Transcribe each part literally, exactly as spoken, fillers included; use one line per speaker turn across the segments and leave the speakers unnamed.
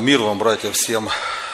Мир вам, братья, всем.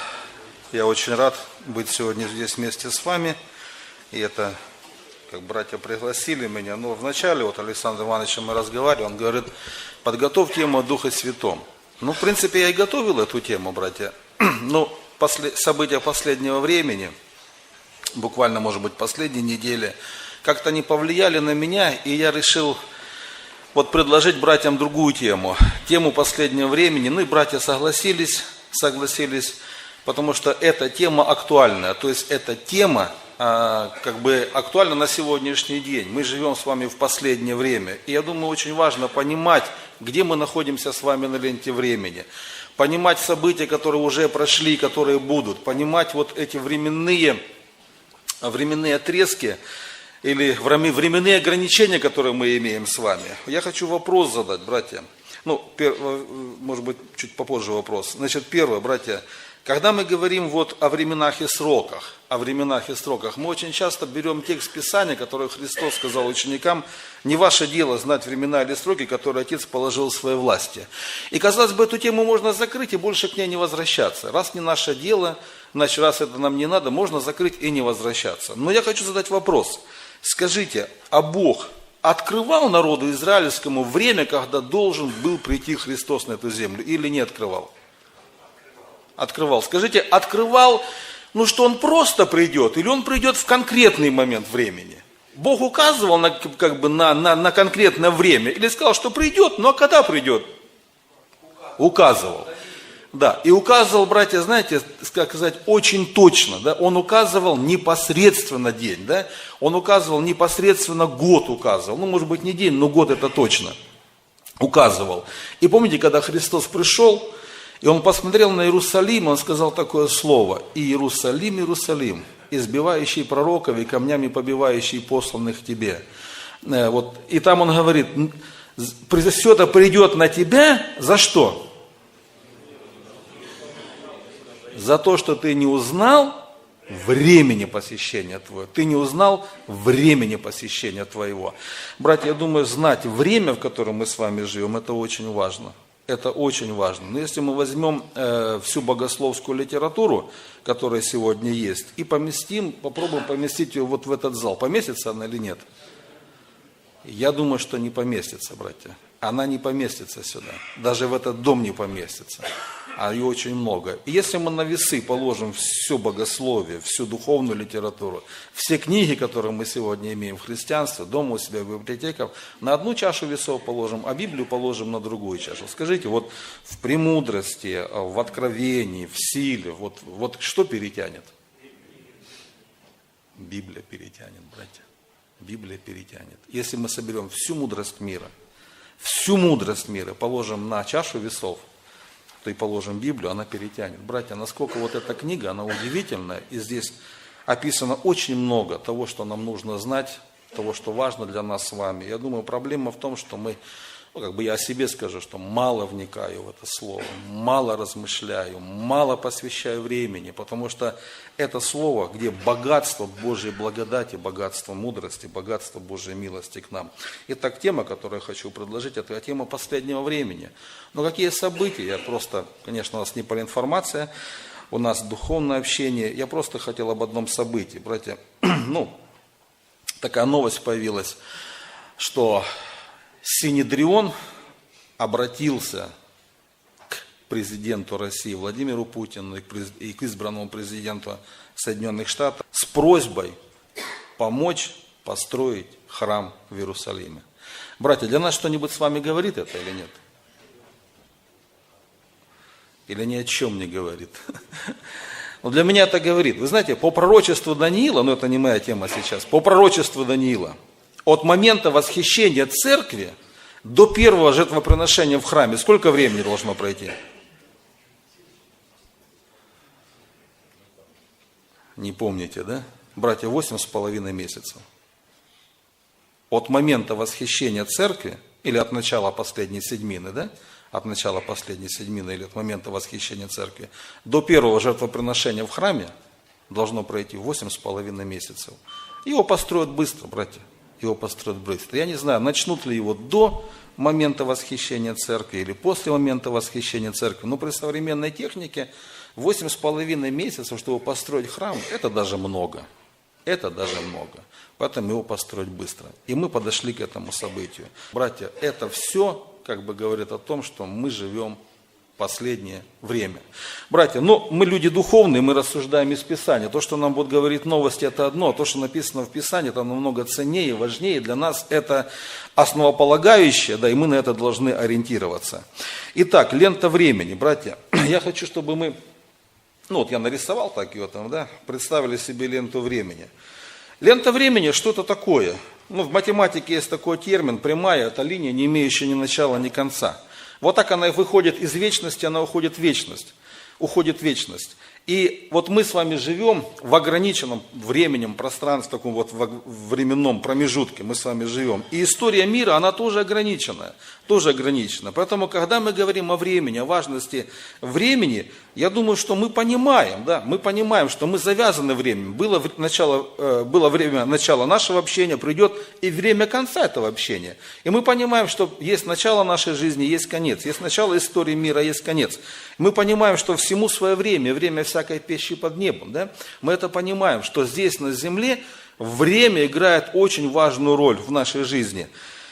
Я очень рад быть сегодня здесь вместе с вами. И это, как братья пригласили меня. Но вначале, вот Александр Иванович, мы разговаривали, он говорит, подготовь тему о Духе Святом. Ну, в принципе, я и готовил эту тему, братья. Но после, события последнего времени, буквально, может быть, последней недели, как-то не повлияли на меня, и я решил вот предложить братьям другую тему, тему последнего времени. Ну и братья согласились, согласились, потому что эта тема актуальная, то есть эта тема а, как бы актуальна на сегодняшний день. Мы живем с вами в последнее время, и я думаю, очень важно понимать, где мы находимся с вами на ленте времени, понимать события, которые уже прошли, которые будут, понимать вот эти временные, временные отрезки, или временные ограничения, которые мы имеем с вами. Я хочу вопрос задать, братья. Ну, пер, может быть, чуть попозже вопрос. Значит, первое, братья, когда мы говорим вот о временах и сроках, о временах и сроках, мы очень часто берем текст Писания, который Христос сказал ученикам, не ваше дело знать времена или сроки, которые Отец положил в своей власти. И, казалось бы, эту тему можно закрыть и больше к ней не возвращаться. Раз не наше дело, значит, раз это нам не надо, можно закрыть и не возвращаться. Но я хочу задать вопрос. Скажите, а Бог открывал народу израильскому время, когда должен был прийти Христос на эту землю, или не открывал? Открывал. Скажите, открывал, ну что Он просто придет, или Он придет в конкретный момент времени? Бог указывал на, как бы на, на, на конкретное время, или сказал, что придет, но когда придет? Указывал. Да, и указывал, братья, знаете, как сказать, очень точно, да, он указывал непосредственно день, да, он указывал непосредственно год указывал, ну, может быть, не день, но год это точно указывал. И помните, когда Христос пришел, и он посмотрел на Иерусалим, он сказал такое слово, Иерусалим, Иерусалим, избивающий пророков и камнями побивающий посланных тебе. Вот, и там он говорит, все это придет на тебя, за что? За то, что ты не узнал времени посещения твоего. Ты не узнал времени посещения твоего. Братья, я думаю, знать время, в котором мы с вами живем, это очень важно. Это очень важно. Но если мы возьмем э, всю богословскую литературу, которая сегодня есть, и поместим, попробуем поместить ее вот в этот зал, поместится она или нет? Я думаю, что не поместится, братья. Она не поместится сюда. Даже в этот дом не поместится. А ее очень много. И если мы на весы положим все богословие, всю духовную литературу, все книги, которые мы сегодня имеем в христианстве, дома у себя в библиотеках, на одну чашу весов положим, а Библию положим на другую чашу. Скажите, вот в премудрости, в откровении, в силе, вот, вот что перетянет? Библия перетянет, братья. Библия перетянет. Если мы соберем всю мудрость мира, всю мудрость мира положим на чашу весов, то и положим Библию, она перетянет. Братья, насколько вот эта книга, она удивительная, и здесь описано очень много того, что нам нужно знать, того, что важно для нас с вами. Я думаю, проблема в том, что мы, ну, как бы я о себе скажу, что мало вникаю в это слово, мало размышляю, мало посвящаю времени, потому что это слово, где богатство Божьей благодати, богатство мудрости, богатство Божьей милости к нам. Итак, тема, которую я хочу предложить, это тема последнего времени. Но какие события? Я просто, конечно, у нас не полинформация, у нас духовное общение. Я просто хотел об одном событии, братья. Ну, такая новость появилась, что Синедрион обратился к президенту России Владимиру Путину и к избранному президенту Соединенных Штатов с просьбой помочь построить храм в Иерусалиме. Братья, для нас что-нибудь с вами говорит это или нет? Или ни о чем не говорит? Но для меня это говорит. Вы знаете, по пророчеству Даниила, но это не моя тема сейчас, по пророчеству Даниила, от момента восхищения церкви до первого жертвоприношения в храме сколько времени должно пройти? Не помните, да? Братья, восемь с половиной месяцев. От момента восхищения церкви, или от начала последней седьмины, да? От начала последней седьмины или от момента восхищения церкви, до первого жертвоприношения в храме должно пройти восемь с половиной месяцев. Его построят быстро, братья. его построят быстро. Я не знаю, начнут ли его до момента восхищения церкви или после момента восхищения церкви, но при современной технике восемь с половиной месяцев, чтобы построить храм, это даже много. Это даже много. Поэтому его построить быстро. И мы подошли к этому событию. Братья, это все, как бы говорит о том, что мы живем последнее время. Братья, ну, мы люди духовные, мы рассуждаем из Писания. То, что нам будут говорить новости, это одно. То, что написано в Писании, это намного ценнее, важнее. Для нас это основополагающее, да, и мы на это должны ориентироваться. Итак, лента времени. Братья, я хочу, чтобы мы, ну, вот я нарисовал так ее там, да, представили себе ленту времени. Лента времени что-то такое. Ну, в математике есть такой термин, прямая, это линия, не имеющая ни начала, ни конца. Вот так она выходит из вечности, она уходит в вечность. Уходит в вечность. И вот мы с вами живем в ограниченном временем, пространстве, в таком вот временном промежутке мы с вами живем. И история мира, она тоже ограниченная. Тоже ограничена. Поэтому, когда мы говорим о времени, о важности времени, я думаю, что мы понимаем, да, мы понимаем, что мы завязаны временем. Было, начало, было время начала нашего общения, придет и время конца этого общения. И мы понимаем, что есть начало нашей жизни, есть конец. Есть начало истории мира, есть конец. Мы понимаем, что всему свое время, время всякой пищи под небом. Да? Мы это понимаем, что здесь на земле время играет очень важную роль в нашей жизни.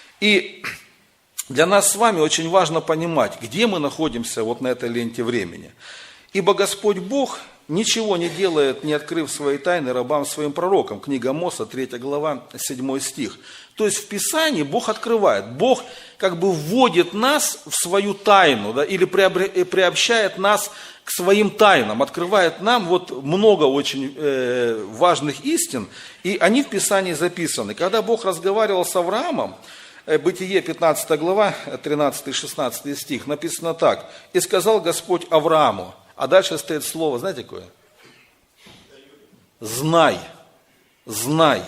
И для нас с вами очень важно понимать, где мы находимся вот на этой ленте времени. Ибо Господь Бог ничего не делает, не открыв свои тайны рабам своим пророкам. Книга Амоса, третья глава, седьмой стих. То есть в Писании Бог открывает, Бог как бы вводит нас в свою тайну, да, или приобщает нас к своим тайнам, открывает нам вот много очень э, важных истин, и они в Писании записаны. Когда Бог разговаривал с Авраамом, Бытие, пятнадцатая глава, тринадцатый-шестнадцатый стих, написано так. «И сказал Господь Аврааму», а дальше стоит слово, знаете какое? «Знай, знай».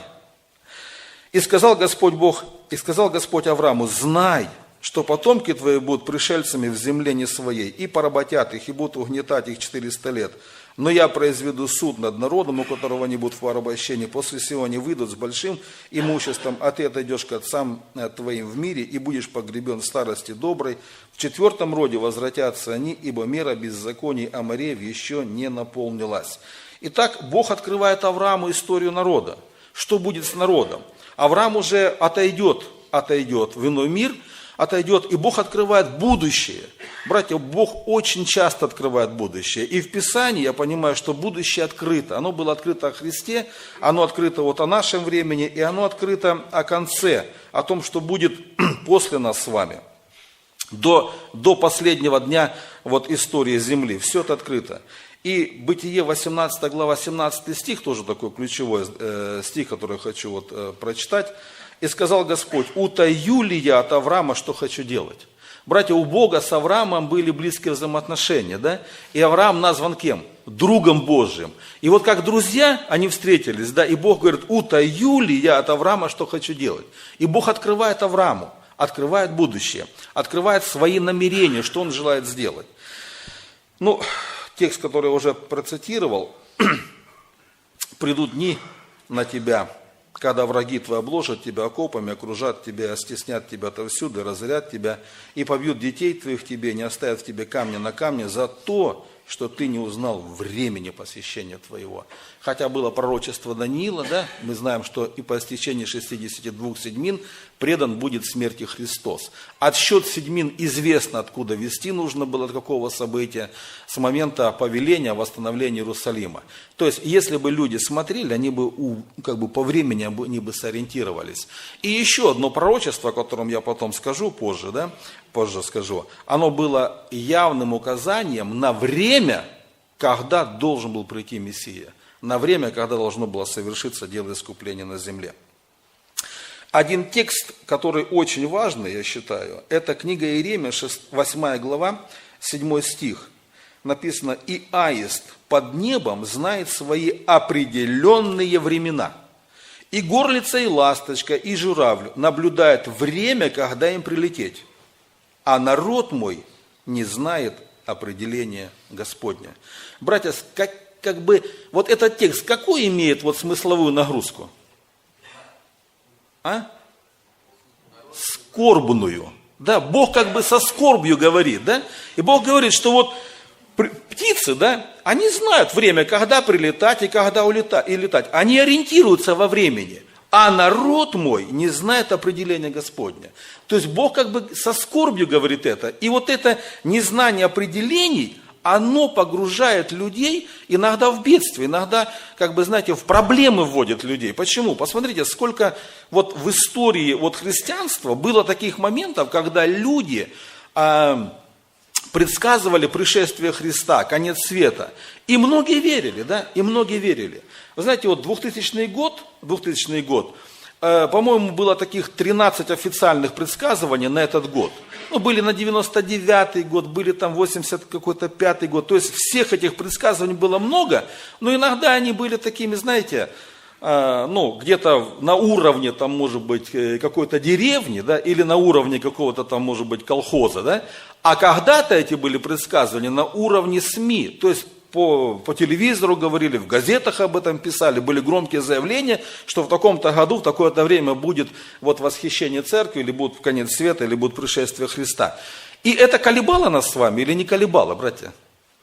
«И сказал Господь Бог, и сказал Господь Аврааму, знай, что потомки твои будут пришельцами в земле не своей, и поработят их, и будут угнетать их четыреста лет. Но я произведу суд над народом, у которого они будут в порабощении. После сего они выйдут с большим имуществом, а ты отойдешь к отцам твоим в мире, и будешь погребен в старости доброй. В четвертом роде возвратятся они, ибо мера беззаконий Амореев еще не наполнилась». Итак, Бог открывает Аврааму историю народа. Что будет с народом? Авраам уже отойдет, отойдет в иной мир, отойдет, и Бог открывает будущее. Братья, Бог очень часто открывает будущее. И в Писании я понимаю, что будущее открыто. Оно было открыто о Христе, оно открыто вот о нашем времени, и оно открыто о конце, о том, что будет после нас с вами. До, до последнего дня вот, истории земли. Все это открыто. И Бытие, восемнадцатая глава, семнадцатый стих, тоже такой ключевой э, стих, который я хочу вот, э, прочитать. «И сказал Господь, утаю ли я от Авраама, что хочу делать?» Братья, у Бога с Авраамом были близкие взаимоотношения, да? И Авраам назван кем? Другом Божьим. И вот как друзья они встретились, да? И Бог говорит, утаю ли я от Авраама, что хочу делать? И Бог открывает Аврааму, открывает будущее, открывает свои намерения, что он желает сделать. Ну, текст, который я уже процитировал, «Придут дни на тебя, когда враги твои обложат тебя окопами, окружат тебя, стеснят тебя отовсюду, разорят тебя, и побьют детей твоих тебе, не оставят тебе камня на камне за то, что ты не узнал времени посещения твоего». Хотя было пророчество Даниила, да, мы знаем, что и по истечении шестидесяти двух седьмин предан будет смерти Христос. Отсчет седьмин известно, откуда вести нужно было, от какого события, с момента повеления о восстановлении Иерусалима. То есть, если бы люди смотрели, они бы как бы по времени они бы сориентировались. И еще одно пророчество, о котором я потом скажу позже, да, позже скажу, оно было явным указанием на время, когда должен был прийти Мессия. На время, когда должно было совершиться дело искупления на земле. Один текст, который очень важный, я считаю, это книга Иеремия, восьмая глава, седьмой стих. Написано, «И аист под небом знает свои определенные времена, и горлица, и ласточка, и журавль наблюдают время, когда им прилететь, а народ мой не знает определения Господня». Братья, как Как бы, вот этот текст, какую имеет вот смысловую нагрузку?
А? Скорбную. Да, Бог как бы со скорбью говорит, да? И Бог говорит, что вот птицы, да, они знают время, когда прилетать и когда улетать, и летать. Они ориентируются во времени. А народ мой не знает определения Господня. То есть Бог как бы со скорбью говорит это. И вот это незнание определений, оно погружает людей иногда в бедствие, иногда, как бы, знаете, в проблемы вводит людей. Почему? Посмотрите, сколько вот в истории вот христианства было таких моментов, когда люди э, предсказывали пришествие Христа, конец света. И многие верили, да, и многие верили. Вы знаете, вот двухтысячный год, двухтысячный год, э, по-моему, было таких тринадцать официальных предсказываний на этот год. Ну, были на девяносто девятый год, были там восемьдесят какой-то пятый год. То есть всех этих предсказываний было много, но иногда они были такими, знаете, э, ну, где-то на уровне, там, может быть, какой-то деревни, да, или на уровне какого-то там, может быть, колхоза, да. А когда-то эти были предсказывания на уровне СМИ, то есть По, по телевизору говорили, в газетах об этом писали, были громкие заявления, что в таком-то году, в такое-то время будет вот восхищение церкви, или будет конец света, или будет пришествие Христа. И это колебало нас с вами или не колебало, братья?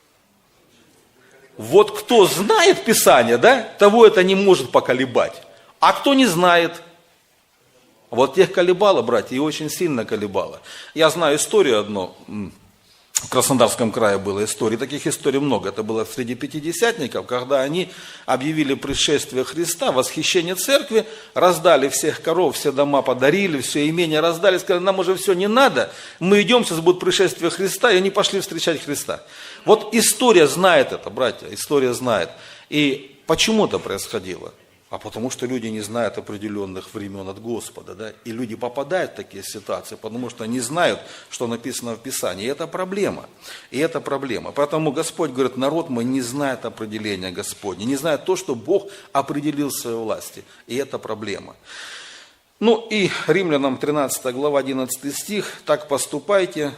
Вот кто знает Писание, да, того это не может поколебать. А кто не знает, вот тех колебало, братья, и очень сильно колебало. Я знаю историю одну. В Краснодарском крае была история, таких историй много. Это было среди пятидесятников, когда они объявили пришествие Христа, восхищение церкви, раздали всех коров, все дома подарили, все имения раздали, сказали, нам уже все не надо, мы идем, сейчас будет пришествие Христа, и они пошли встречать Христа. Вот история знает это, братья, история знает. И почему это происходило? А потому что люди не знают определенных времен от Господа, да, и люди попадают в такие ситуации, потому что не знают, что написано в Писании. И это проблема, и это проблема. Поэтому Господь говорит, народ мой не знает определения Господня, не знает то, что Бог определил в своей власти, и это проблема. Ну и Римлянам тринадцатая глава, одиннадцатый стих, так поступайте,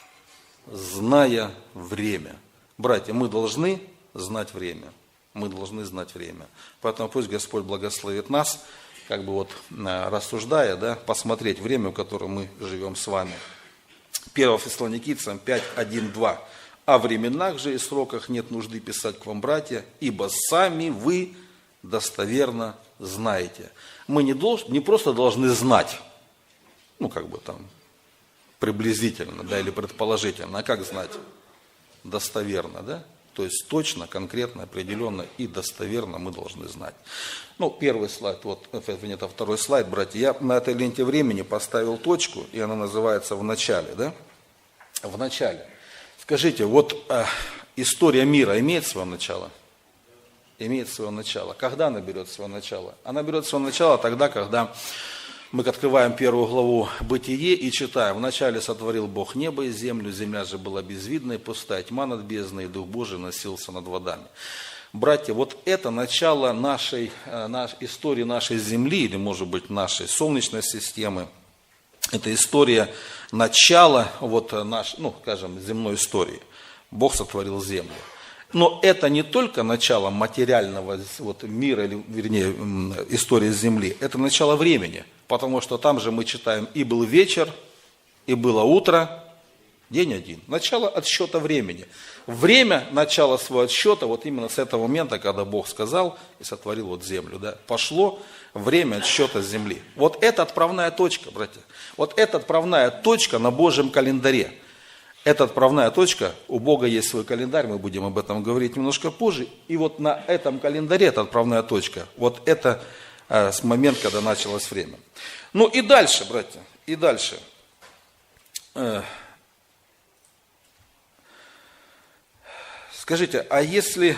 зная время. Братья, мы должны знать время. Мы должны знать время. Поэтому пусть Господь благословит нас, как бы вот рассуждая, да, посмотреть время, в котором мы живем с вами. первое Фессалоникийцам пять, один, два. О временах же и сроках нет нужды писать к вам, братья, ибо сами вы достоверно знаете. Мы не, долж, не просто должны знать, ну как бы там приблизительно, да, или предположительно, а как знать? Достоверно, да? То есть точно, конкретно, определенно и достоверно мы должны знать. Ну, первый слайд, вот, это второй слайд, братья. Я на этой ленте времени поставил точку, и она называется «В начале», да? В начале. Скажите, вот э, история мира имеет свое начало? Имеет свое начало. Когда она берет свое начало? Она берет свое начало тогда, когда мы открываем первую главу Бытие и читаем. «Вначале сотворил Бог небо и землю, земля же была безвидна и пустая, тьма над бездной, и Дух Божий носился над водами». Братья, вот это начало нашей, нашей истории нашей Земли, или, может быть, нашей Солнечной системы. Это история начала, вот, наш, ну, скажем, земной истории. Бог сотворил землю. Но это не только начало материального вот, мира, или, вернее, истории Земли, это начало времени, потому что там же мы читаем, и был вечер, и было утро, день один. Начало отсчета времени. Время начала своего отсчета вот именно с этого момента, когда Бог сказал и сотворил вот землю. Да, пошло время отсчета Земли. Вот это отправная точка, братья. Вот это отправная точка на Божьем календаре. Это отправная точка, у Бога есть свой календарь, мы будем об этом говорить немножко позже. И вот на этом календаре, это отправная точка, вот это э, с момента, когда началось время. Ну и дальше, братья, и дальше. Э, скажите, а если...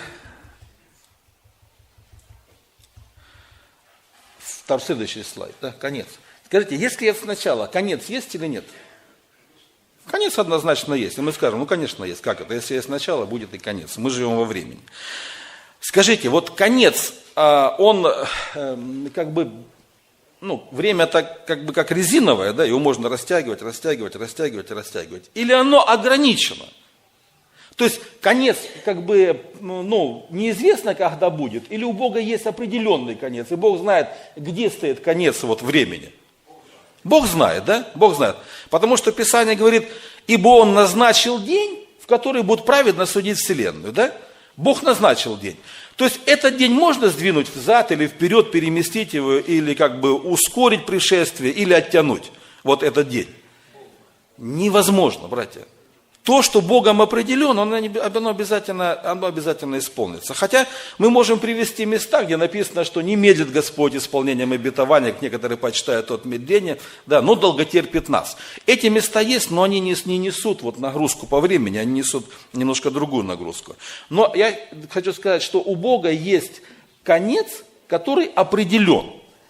Там следующий слайд, да, конец. Скажите, если я сначала, конец есть или нет? Конец однозначно есть. И мы скажем, ну, конечно, есть. Как это? Если есть начало, будет и конец. Мы живем во времени. Скажите, вот конец, он как бы, ну, время так как бы как резиновое, да, его можно растягивать, растягивать, растягивать, растягивать. Или оно ограничено? То есть конец как бы ну, неизвестно, когда будет, или у Бога есть определенный конец, и Бог знает, где стоит конец вот времени. Бог знает, да? Бог знает. Потому что Писание говорит, ибо Он назначил день, в который будет праведно судить вселенную, да? Бог назначил день. То есть этот день можно сдвинуть взад или вперед, переместить его, или как бы ускорить пришествие, или оттянуть вот этот день. Невозможно, братья. То, что Богом определено, оно обязательно, оно обязательно исполнится. Хотя мы можем привести места, где написано, что не медлит Господь исполнением обетования, некоторые почитают от медления, да, но долго терпит нас. Эти места есть, но они не, не несут вот нагрузку по времени, они несут немножко другую нагрузку. Но я хочу сказать, что у Бога есть конец, который определен.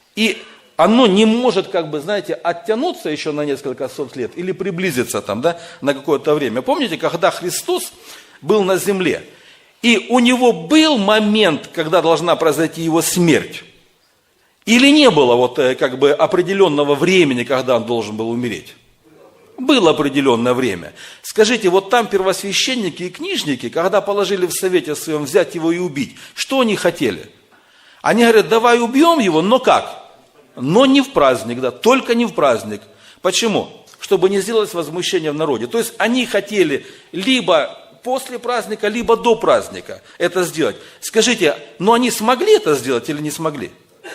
И оно не может, как бы, знаете, оттянуться еще на несколько сот лет или приблизиться там, да, на какое-то время. Помните, когда Христос был на земле, и у него был момент, когда должна произойти его смерть? Или не было вот, как бы, определенного времени, когда он должен был умереть? Было определенное время. Скажите, вот там первосвященники и книжники, когда положили в совете своем взять его и убить, что они хотели? Они говорят, давай убьем его, но как? Но не в праздник, да, только не в праздник. Почему? Чтобы не сделалось возмущение в народе. То есть они хотели либо после праздника, либо до праздника это сделать. Скажите, но они смогли это сделать или не смогли?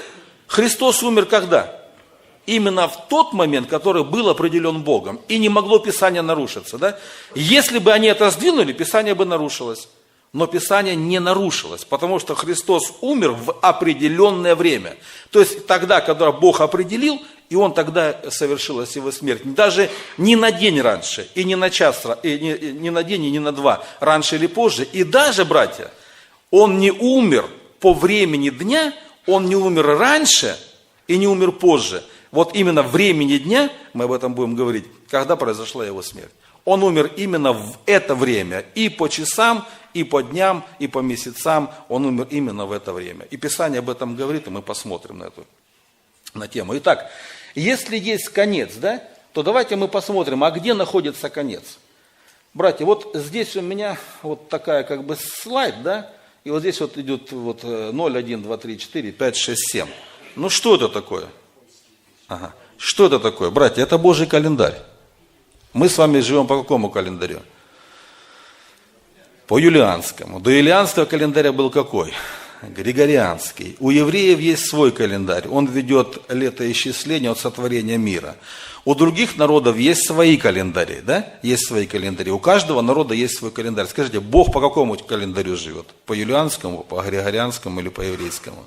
Христос умер когда? Именно в тот момент, который был определен Богом. И не могло Писание нарушиться. Да? Если бы они это сдвинули, Писание бы нарушилось. Но Писание не нарушилось, потому что Христос умер в определенное время. То есть тогда, когда Бог определил, и Он тогда совершилась Его смерть. Даже не на день раньше, и не на час, и не, не на день, и не на два, раньше или позже. И даже, братья, Он не умер по времени дня, Он не умер раньше и не умер позже. Вот именно времени дня, мы об этом будем говорить, когда произошла Его смерть. Он умер именно в это время, и по часам, и по дням, и по месяцам, он умер именно в это время. И Писание об этом говорит, и мы посмотрим на эту на тему. Итак, если есть конец, да, то давайте мы посмотрим, а где находится конец. Братья, вот здесь у меня вот такая как бы слайд, да, и вот здесь вот идет вот ноль, один, два, три, четыре, пять, шесть, семь. Ну что это такое? Ага. Что это такое? Братья, это Божий календарь. Мы с вами живем по какому календарю? По юлианскому. До юлианского календаря был какой? Григорианский. У евреев есть свой календарь. Он ведет летоисчисление от сотворения мира. У других народов есть свои календари, да? Есть свои календари. У каждого народа есть свой календарь. Скажите, Бог по какому календарю живет? По юлианскому, по григорианскому или по еврейскому?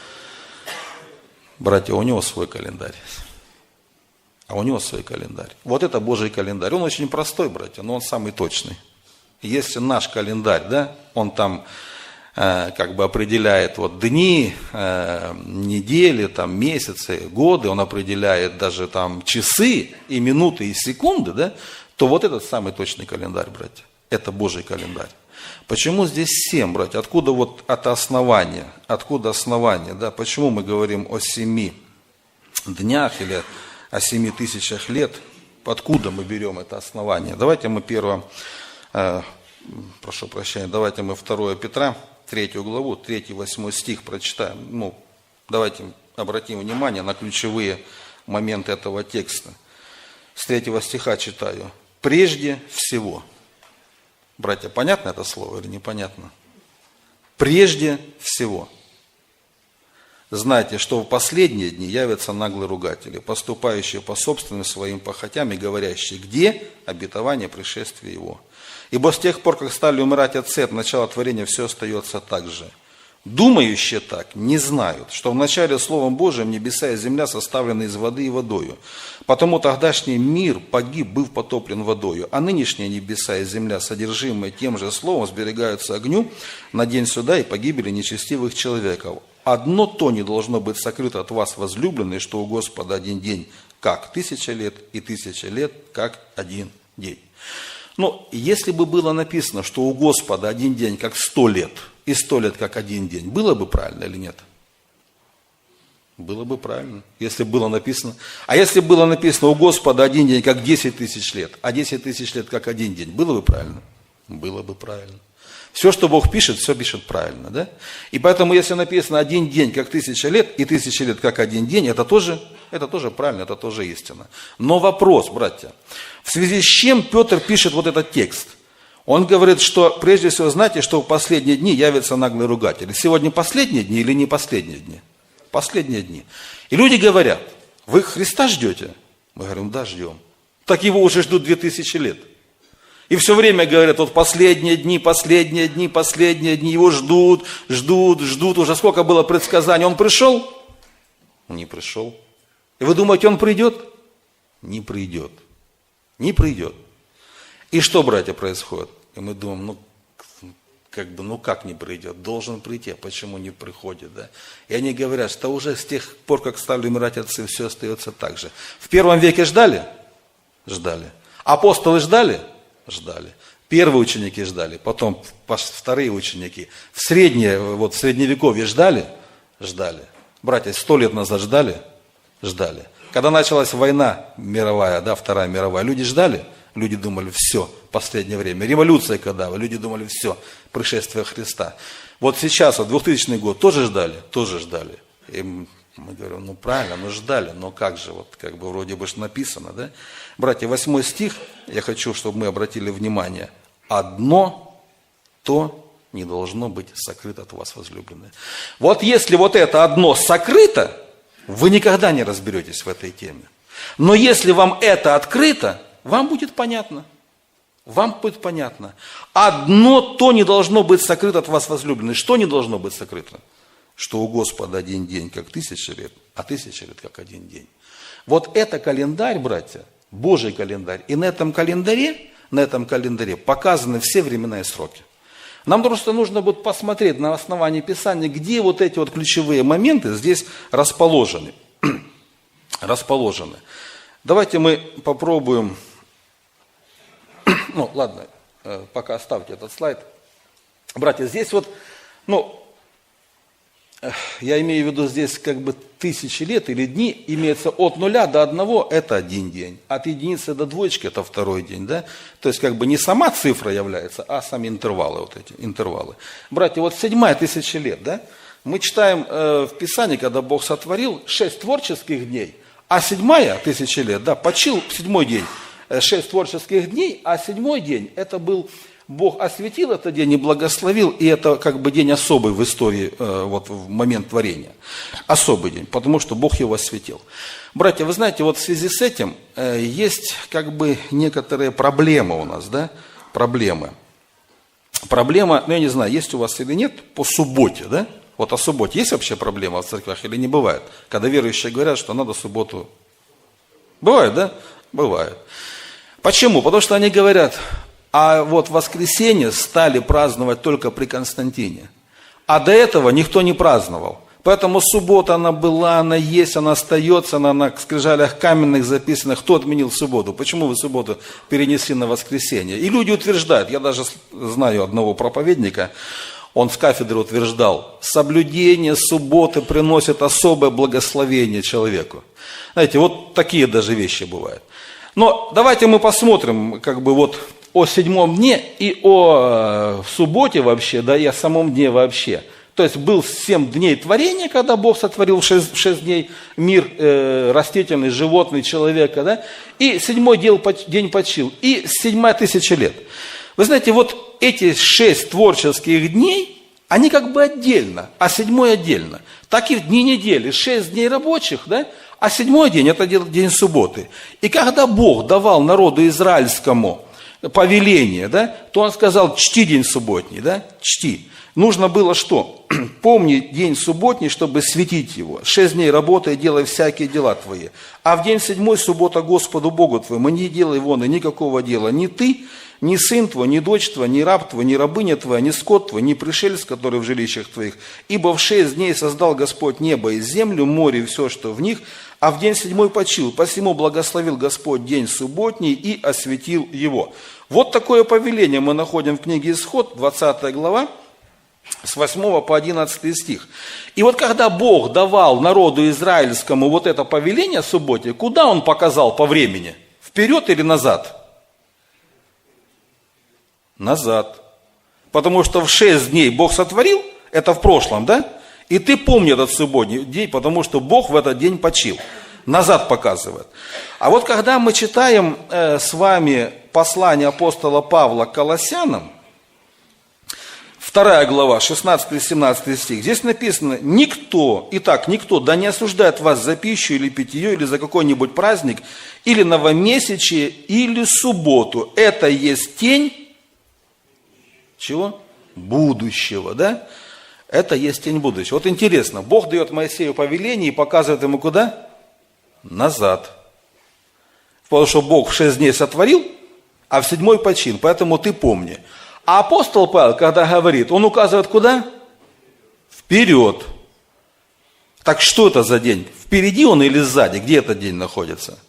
Братья, у него свой календарь. А у него свой календарь. Вот это Божий календарь. Он очень простой, братья, но он самый точный. Если наш календарь, да, он там э, как бы определяет вот дни, э, недели, там, месяцы, годы, он определяет даже там часы и минуты и секунды, да, то вот этот самый точный календарь, братья. Это Божий календарь. Почему здесь семь, братья? Откуда вот это основание? Откуда основание, да? Почему мы говорим о семи днях или о семи тысячах лет? Откуда мы берем это основание? Давайте мы первое, э, прошу прощения, давайте мы второе Петра, третью главу, третий, восьмой стих прочитаем. Ну, давайте обратим внимание на ключевые моменты этого текста. С третьего стиха читаю. Прежде всего. Братья, понятно это слово или непонятно? Прежде всего. Знайте, что в последние дни явятся наглые ругатели, поступающие по собственным своим похотям и говорящие, где обетование пришествия его. Ибо с тех пор, как стали умирать отцы от начала творения, все остается так же. Думающие так не знают, что в начале Словом Божиим небеса и земля составлены из воды и водою. Потому тогдашний мир погиб, быв потоплен водою, а нынешние небеса и земля, содержимые тем же Словом, сберегаются огню на день суда и погибели нечестивых человеков. Одно то не должно быть сокрыто от вас, возлюбленные, что у Господа один день, как тысяча лет, и тысяча лет, как один день. Но если бы было написано, что у Господа один день, как сто лет, и сто лет, как один день, было бы правильно или нет? Было бы правильно, если было написано. А если было написано, у Господа один день, как десять тысяч лет, а десять тысяч лет, как один день, было бы правильно? Было бы правильно. Все, что Бог пишет, все пишет правильно, да? И поэтому, если написано один день как тысяча лет, и тысяча лет как один день, это тоже, это тоже правильно, это тоже истина. Но вопрос, братья, в связи с чем Петр пишет вот этот текст? Он говорит, что прежде всего знайте, что в последние дни явятся наглые ругатели. Сегодня последние дни или не последние дни? Последние дни. И люди говорят, вы Христа ждете? Мы говорим, да, ждем. Так его уже ждут две тысячи лет. И все время говорят, вот последние дни, последние дни, последние дни, его ждут, ждут, ждут. Уже сколько было предсказаний. Он пришел? Не пришел. И вы думаете, он придет? Не придет. Не придет. И что, братья, происходит? И мы думаем, ну, как бы, ну как не придет? Должен прийти, а почему не приходит, да? И они говорят, что уже с тех пор, как стали умирать отцы, все остается так же. В первом веке ждали? Ждали. Апостолы ждали? Ждали. Первые ученики ждали, потом вторые ученики. В среднее, вот в средневековье ждали? Ждали. Братья, сто лет назад ждали? Ждали. Когда началась война мировая, да, Вторая мировая, люди ждали? Люди думали, все, последнее время. Революция когда? Люди думали, все, пришествие Христа. Вот сейчас, вот двухтысячный год, тоже ждали? Тоже ждали. И мы говорим, ну правильно, мы ждали, но как же, вот как бы вроде бы написано, да? Братья, восьмой стих, я хочу, чтобы мы обратили внимание. Одно то не должно быть сокрыто от вас, возлюбленные. Вот если вот это одно сокрыто, вы никогда не разберетесь в этой теме. Но если вам это открыто, вам будет понятно. Вам будет понятно. Одно то не должно быть сокрыто от вас, возлюбленные. Что не должно быть сокрыто? Что у Господа один день, как тысяча лет, а тысяча лет, как один день. Вот это календарь, братья, Божий календарь. И на этом календаре, на этом календаре показаны все временные сроки. Нам просто нужно будет посмотреть на основании Писания, где вот эти вот ключевые моменты здесь расположены. расположены. Давайте мы попробуем, ну ладно, пока оставьте этот слайд. Братья, здесь вот, ну, я имею в виду здесь как бы тысячи лет или дни, имеется от нуля до одного, это один день. От единицы до двоечки это второй день, да? То есть как бы не сама цифра является, а сами интервалы, вот эти интервалы. Братья, вот седьмая тысяча лет, да? Мы читаем э, в Писании, когда Бог сотворил шесть творческих дней, а седьмая тысяча лет, да, почил седьмой день, шесть творческих дней, а седьмой день это был... Бог осветил этот день и благословил, и это как бы день особый в истории, вот в момент творения. Особый день, потому что Бог его осветил. Братья, вы знаете, вот в связи с этим есть как бы некоторые проблемы у нас, да, проблемы. Проблема, ну я не знаю, есть у вас или нет, по субботе, да? Вот о субботе есть вообще проблема в церквях или не бывает? Когда верующие говорят, что надо субботу. Бывает, да? Бывает. Почему? Потому что они говорят... А вот воскресенье стали праздновать только при Константине. А до этого никто не праздновал. Поэтому суббота она была, она есть, она остается, она на скрижалях каменных записана. Кто отменил субботу? Почему вы субботу перенесли на воскресенье? И люди утверждают, я даже знаю одного проповедника, он с кафедры утверждал, соблюдение субботы приносит особое благословение человеку. Знаете, вот такие даже вещи бывают. Но давайте мы посмотрим, как бы вот... о седьмом дне и о субботе вообще, да, и о самом дне вообще. То есть был семь дней творения, когда Бог сотворил в шесть, в шесть дней мир э, растительный, животный, человека, да, и седьмой день почил, и седьмая тысяча лет. Вы знаете, вот эти шесть творческих дней, они как бы отдельно, а седьмой отдельно. Так и в дни недели, шесть дней рабочих, да, а седьмой день это день субботы. И когда Бог давал народу израильскому повеление, да, то он сказал, чти день субботний, да, чти. Нужно было что? Помни день субботний, чтобы светить его. Шесть дней работай, делай всякие дела твои. А в день седьмой суббота Господу Богу твоему, не делай вон и никакого дела. Ни ты, ни сын твой, ни дочь твоя, ни раб твой, ни рабыня твоя, ни скот твой, ни пришелец, который в жилищах твоих. Ибо в шесть дней создал Господь небо и землю, море и все, что в них, а в день седьмой почил. Посему благословил Господь день субботний и осветил его. Вот такое повеление мы находим в книге Исход, двадцатая глава, с восьмого по одиннадцатый стих. И вот когда Бог давал народу израильскому вот это повеление о субботе, куда Он показал по времени? Вперед или назад? назад. Потому что в шесть дней Бог сотворил, это в прошлом, да? И ты помни этот субботний день, потому что Бог в этот день почил. Назад показывает. А вот когда мы читаем э, с вами послание апостола Павла к Колоссянам, вторая глава, шестнадцатый-семнадцатый стих, здесь написано: никто, итак, никто, да не осуждает вас за пищу или питье, или за какой-нибудь праздник, или новомесячие, или субботу. Это есть тень чего? Будущего, да? Это есть тень будущего. Вот интересно, Бог дает Моисею повеление и показывает ему куда? Назад. Потому что Бог в шесть дней сотворил, а в седьмой почин, поэтому ты помни. А апостол Павел, когда говорит, он указывает куда? Вперед. Так что это за день? Впереди он или сзади? Где этот день находится?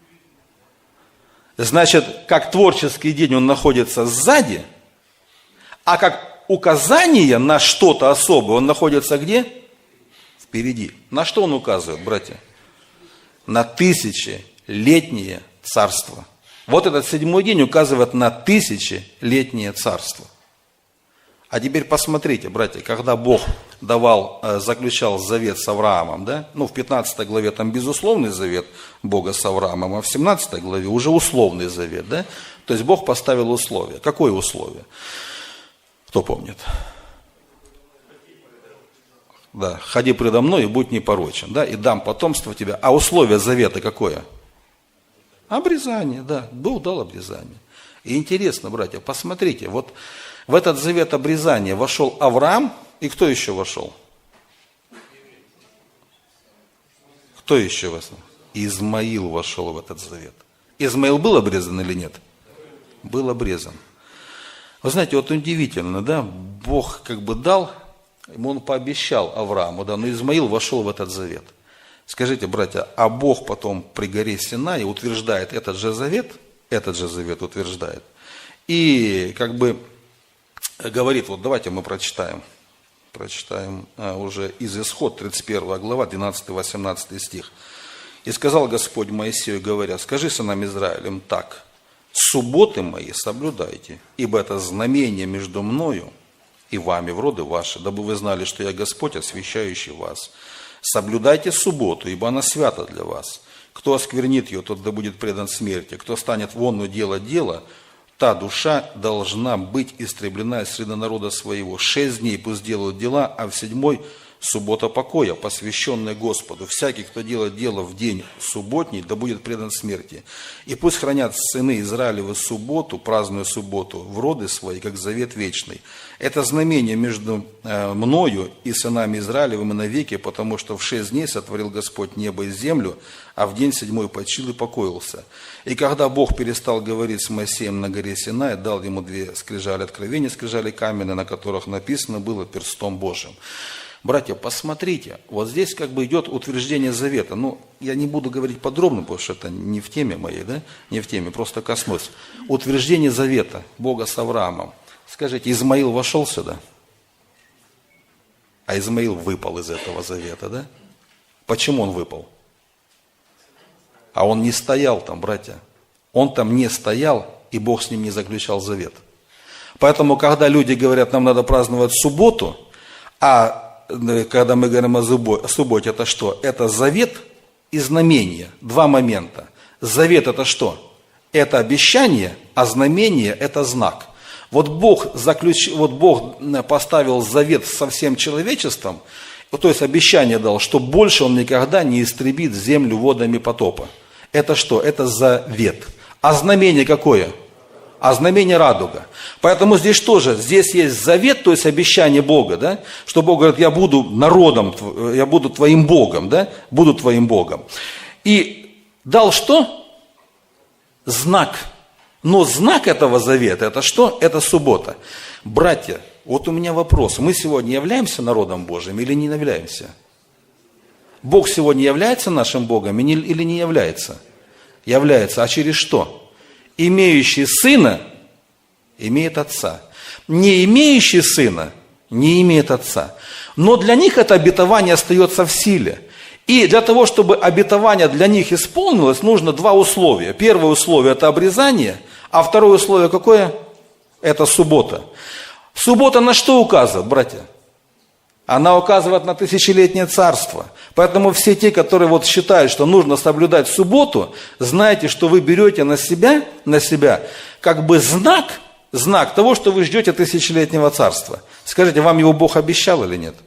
Значит, как творческий день он находится сзади, а как указание на что-то особое он находится где? Впереди. На что он указывает, братья? На тысячелетнее царство. Вот этот седьмой день указывает на тысячелетнее царство. А теперь посмотрите, братья, когда Бог давал, заключал завет с Авраамом, да? Ну, в пятнадцатой главе там безусловный завет Бога с Авраамом, а в семнадцатой главе уже условный завет, да? То есть Бог поставил условие. Какое условие? Кто помнит? Да, ходи предо мной и будь непорочен, да, и дам потомство тебе. А условие завета какое? Обрезание, да, Бог дал обрезание. И интересно, братья, посмотрите, вот в этот завет обрезания вошел Авраам, и кто еще вошел? Кто еще вошел? Измаил вошел в этот завет. Измаил был обрезан или нет? Был обрезан. Вы знаете, вот удивительно, да, Бог как бы дал, ему он пообещал Аврааму, да, но Измаил вошел в этот завет. Скажите, братья, а Бог потом при горе Синай утверждает этот же завет, этот же завет утверждает, и как бы говорит, вот давайте мы прочитаем, прочитаем а, уже из Исход, тридцать первая глава, двенадцатый-восемнадцатый стих. «И сказал Господь Моисею, говоря, скажи сынам Израилем так, субботы мои соблюдайте, ибо это знамение между мною и вами в роды ваши, дабы вы знали, что я Господь, освящающий вас. Соблюдайте субботу, ибо она свята для вас. Кто осквернит ее, тот да будет предан смерти. Кто станет вонну делать дело, та душа должна быть истреблена из среды народа своего. Шесть дней пусть делают дела, а в седьмой суббота покоя, посвященная Господу. Всякий, кто делает дело в день субботний, да будет предан смерти. И пусть хранят сыны Израилевы субботу, праздную субботу, в роды свои, как завет вечный. Это знамение между мною и сынами Израилевыми навеки, потому что в шесть дней сотворил Господь небо и землю, а в день седьмой почил и покоился. И когда Бог перестал говорить с Моисеем на горе Синай, дал ему две скрижали откровения, скрижали каменные, на которых написано было перстом Божьим». Братья, посмотрите, вот здесь как бы идет утверждение завета. Ну, я не буду говорить подробно, потому что это не в теме моей, да? Не в теме, просто коснусь. Утверждение завета Бога с Авраамом. Скажите, Измаил вошел сюда? А Измаил выпал из этого завета, да? Почему он выпал? А он не стоял там, братья. Он там не стоял, и Бог с ним не заключал завет. Поэтому, когда люди говорят, нам надо праздновать субботу, а когда мы говорим о субботе, это что? Это завет и знамение. Два момента. Завет это что? Это обещание, а знамение это знак. Вот Бог, заключ... вот Бог поставил завет со всем человечеством, то есть обещание дал, что больше Он никогда не истребит землю водами потопа. Это что? Это завет. А знамение какое? А знамение радуга. Поэтому здесь тоже, здесь есть завет, то есть обещание Бога, да, что Бог говорит, я буду народом, я буду твоим Богом, да, буду твоим Богом. И дал что? Знак. Но знак этого завета, это что? Это суббота. Братья, вот у меня вопрос, мы сегодня являемся народом Божьим или не являемся? Бог сегодня является нашим Богом или не является? Является. А через что? Имеющий сына имеет отца. Не имеющий сына не имеет отца. Но для них это обетование остается в силе. И для того, чтобы обетование для них исполнилось, нужно два условия. Первое условие – это обрезание, а второе условие какое? Это суббота. Суббота на что указывает, братья? Она указывает на тысячелетнее царство. Поэтому все те, которые вот считают, что нужно соблюдать субботу, знайте, что вы берете на себя, на себя как бы знак, знак того, что вы ждете тысячелетнего царства. Скажите, вам его Бог обещал или нет?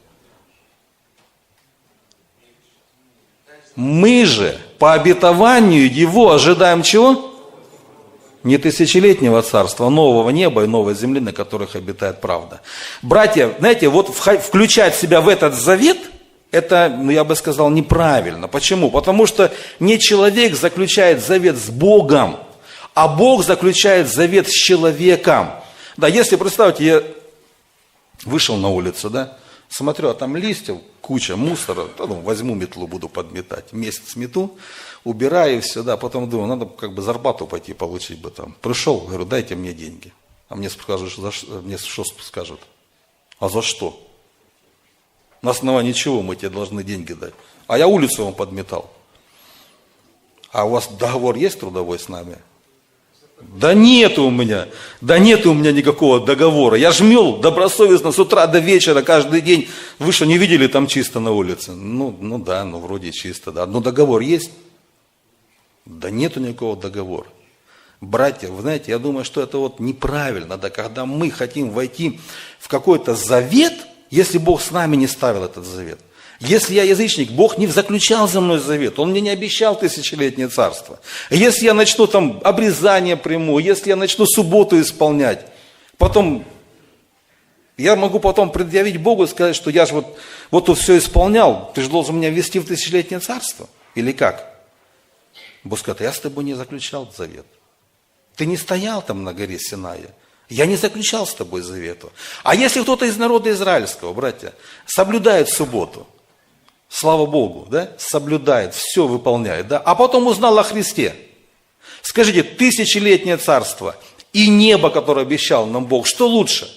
Мы же по обетованию его ожидаем чего? Не тысячелетнего царства, а нового неба и новой земли, на которых обитает правда. Братья, знаете, вот включать себя в этот завет, это, ну, я бы сказал, неправильно. Почему? Потому что не человек заключает завет с Богом, а Бог заключает завет с человеком. Да, если, представьте, я вышел на улицу, да, смотрю, а там листьев, куча мусора, да, ну, возьму метлу, буду подметать, месяц мету, убираю все, да, потом думаю, надо как бы зарплату пойти получить бы там. Пришел, говорю, дайте мне деньги. А мне скажут, за что, мне что скажут? А за что? На основании чего мы тебе должны деньги дать? А я улицу вам подметал. А у вас договор есть трудовой с нами? Да нет у меня, да нет у меня никакого договора. Я ж мел добросовестно с утра до вечера каждый день. Вы что, не видели там чисто на улице? Ну, ну да, ну вроде чисто, да. Но договор есть? Да нету никакого договора. Братья, вы знаете, я думаю, что это вот неправильно, да, когда мы хотим войти в какой-то завет, если Бог с нами не ставил этот завет. Если я язычник, Бог не заключал за мной завет, Он мне не обещал тысячелетнее царство. Если я начну там обрезание приму, если я начну субботу исполнять, потом я могу потом предъявить Богу и сказать, что я же вот, вот тут все исполнял, ты же должен меня ввести в тысячелетнее царство. Или как? Бог скажет, я с тобой не заключал завет. Ты не стоял там на горе Синая. Я не заключал с тобой завету. А если кто-то из народа израильского, братья, соблюдает субботу, слава Богу, да, соблюдает, все выполняет, да, а потом узнал о Христе. Скажите, тысячелетнее царство и небо, которое обещал нам Бог, что лучше?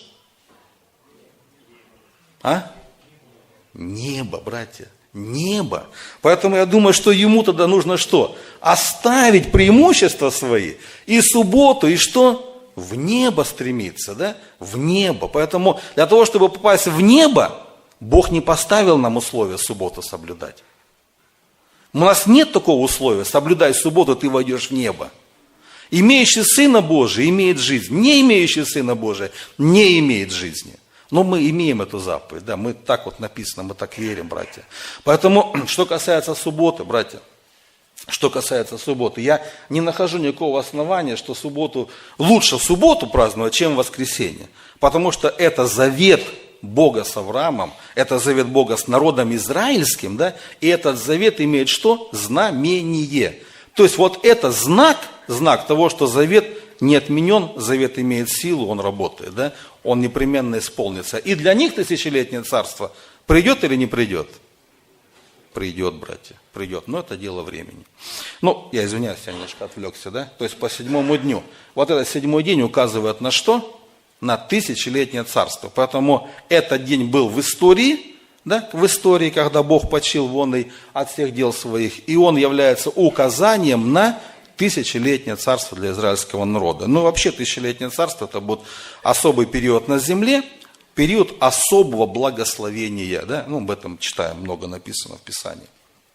А? Небо, братья. Небо. Поэтому я думаю, что ему тогда нужно что? Оставить преимущества свои и субботу, и что? В небо стремиться, да? В небо. Поэтому для того, чтобы попасть в небо, Бог не поставил нам условия субботу соблюдать. У нас нет такого условия, соблюдай субботу, ты войдешь в небо. Имеющий Сына Божия имеет жизнь, не имеющий Сына Божия не имеет жизни. Но мы имеем эту заповедь, да, мы так вот написано, мы так верим, братья. Поэтому, что касается субботы, братья, что касается субботы, я не нахожу никакого основания, что субботу, лучше субботу праздновать, чем воскресенье. Потому что это завет Бога с Авраамом, это завет Бога с народом израильским, да, и этот завет имеет что? Знамение. То есть вот это знак, знак того, что завет не отменен, завет имеет силу, он работает, да? Он непременно исполнится. И для них тысячелетнее царство придет или не придет? Придет, братья, придет. Но это дело времени. Ну, я извиняюсь, я немножко отвлекся, да? То есть по седьмому дню. Вот этот седьмой день указывает на что? На тысячелетнее царство. Поэтому этот день был в истории, да? В истории, когда Бог почил вон и от всех дел своих. И он является указанием на тысячелетнее царство для израильского народа. Ну, вообще, тысячелетнее царство, это будет особый период на земле, период особого благословения, да? Ну, об этом читаем, много написано в Писании.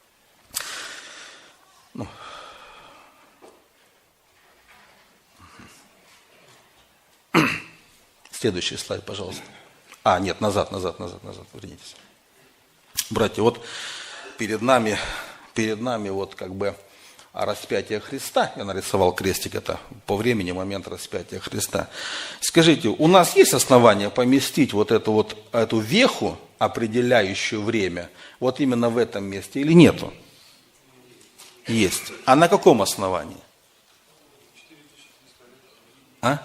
Ну. Следующий слайд, пожалуйста. А, нет, назад, назад, назад, назад, вернитесь. Братья, вот перед нами, перед нами вот как бы распятие Христа, я нарисовал крестик, это по времени момент распятия Христа. Скажите, у нас есть основания поместить вот эту вот эту веху, определяющую время, вот именно в этом месте или нету? Есть. А на каком основании? А?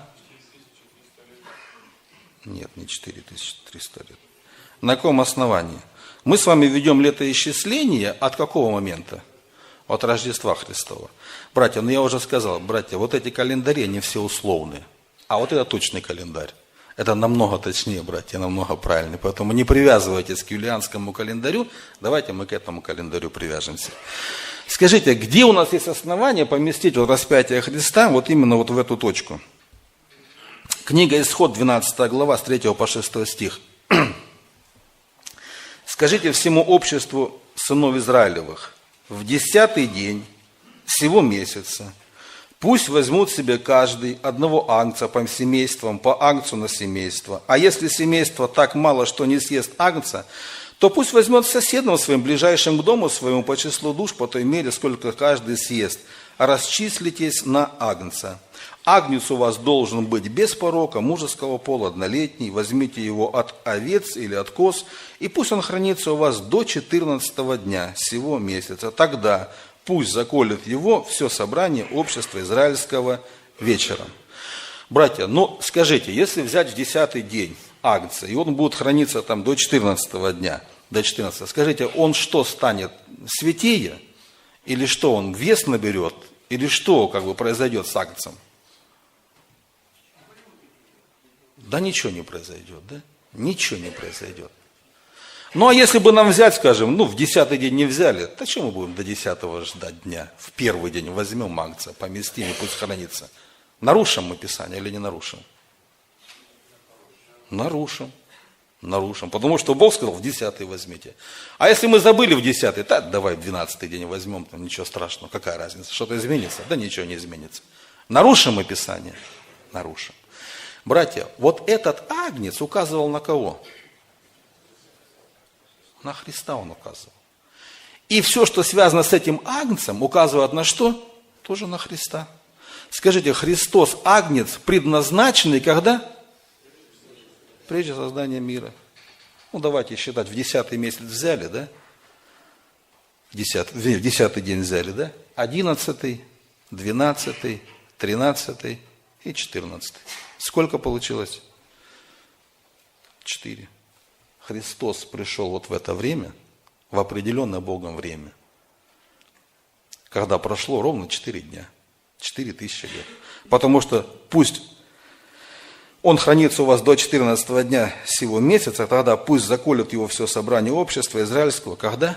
Нет, не четыре тысячи триста лет. На каком основании? Мы с вами ведем летоисчисление от какого момента? От Рождества Христова. Братья, ну я уже сказал, братья, вот эти календари, они все условные. А вот это точный календарь. Это намного точнее, братья, намного правильнее. Поэтому не привязывайтесь к юлианскому календарю, давайте мы к этому календарю привяжемся. Скажите, где у нас есть основания поместить вот распятие Христа вот именно вот в эту точку? Книга Исход, двенадцатая глава, с третьего по шестой стих. «Скажите всему обществу сынов Израилевых, в десятый день сего месяца пусть возьмут себе каждый одного агнца по семействам, по агнцу на семейство. А если семейство так мало, что не съест агнца, то пусть возьмет соседом своим, ближайшим к дому своему по числу душ, по той мере, сколько каждый съест. Расчислитесь на агнца. Агнец у вас должен быть без порока, мужеского пола, однолетний. Возьмите его от овец или от коз, и пусть он хранится у вас до четырнадцатого дня сего месяца. Тогда пусть заколет его все собрание общества израильского вечером». Братья, ну скажите, если взять в десятый день агнца, и он будет храниться там до четырнадцатого дня, до четырнадцатого, скажите, он что, станет святее? Или что, он вес наберет? Или что как бы произойдет с агнцем? Да ничего не произойдет, да? Ничего не произойдет. Ну а если бы нам взять, скажем, ну в десятый день не взяли, то что мы будем до десятого ждать дня? В первый день возьмем агнца, поместим и пусть хранится. Нарушим мы Писание или не нарушим? Нарушим. Нарушим. Потому что Бог сказал, в десятый возьмите. А если мы забыли в десятый, так давай в двенадцатый день возьмем, там ничего страшного, какая разница, что-то изменится? Да ничего не изменится. Нарушим мы Писание? Нарушим. Братья, вот этот агнец указывал на кого? На Христа он указывал. И все, что связано с этим агнцем, указывает на что? Тоже на Христа. Скажите, Христос агнец предназначенный когда? Прежде создания мира. Ну давайте считать, в десятый месяц взяли, да? Десятый, в десятый день взяли, да? Одиннадцатый, двенадцатый, тринадцатый и четырнадцатый. Сколько получилось? Четыре. Христос пришел вот в это время, в определенное Богом время, когда прошло ровно четыре дня, четыре тысячи лет. Потому что пусть он хранится у вас до четырнадцатого дня сего месяца, тогда пусть заколют его все собрание общества израильского. Когда?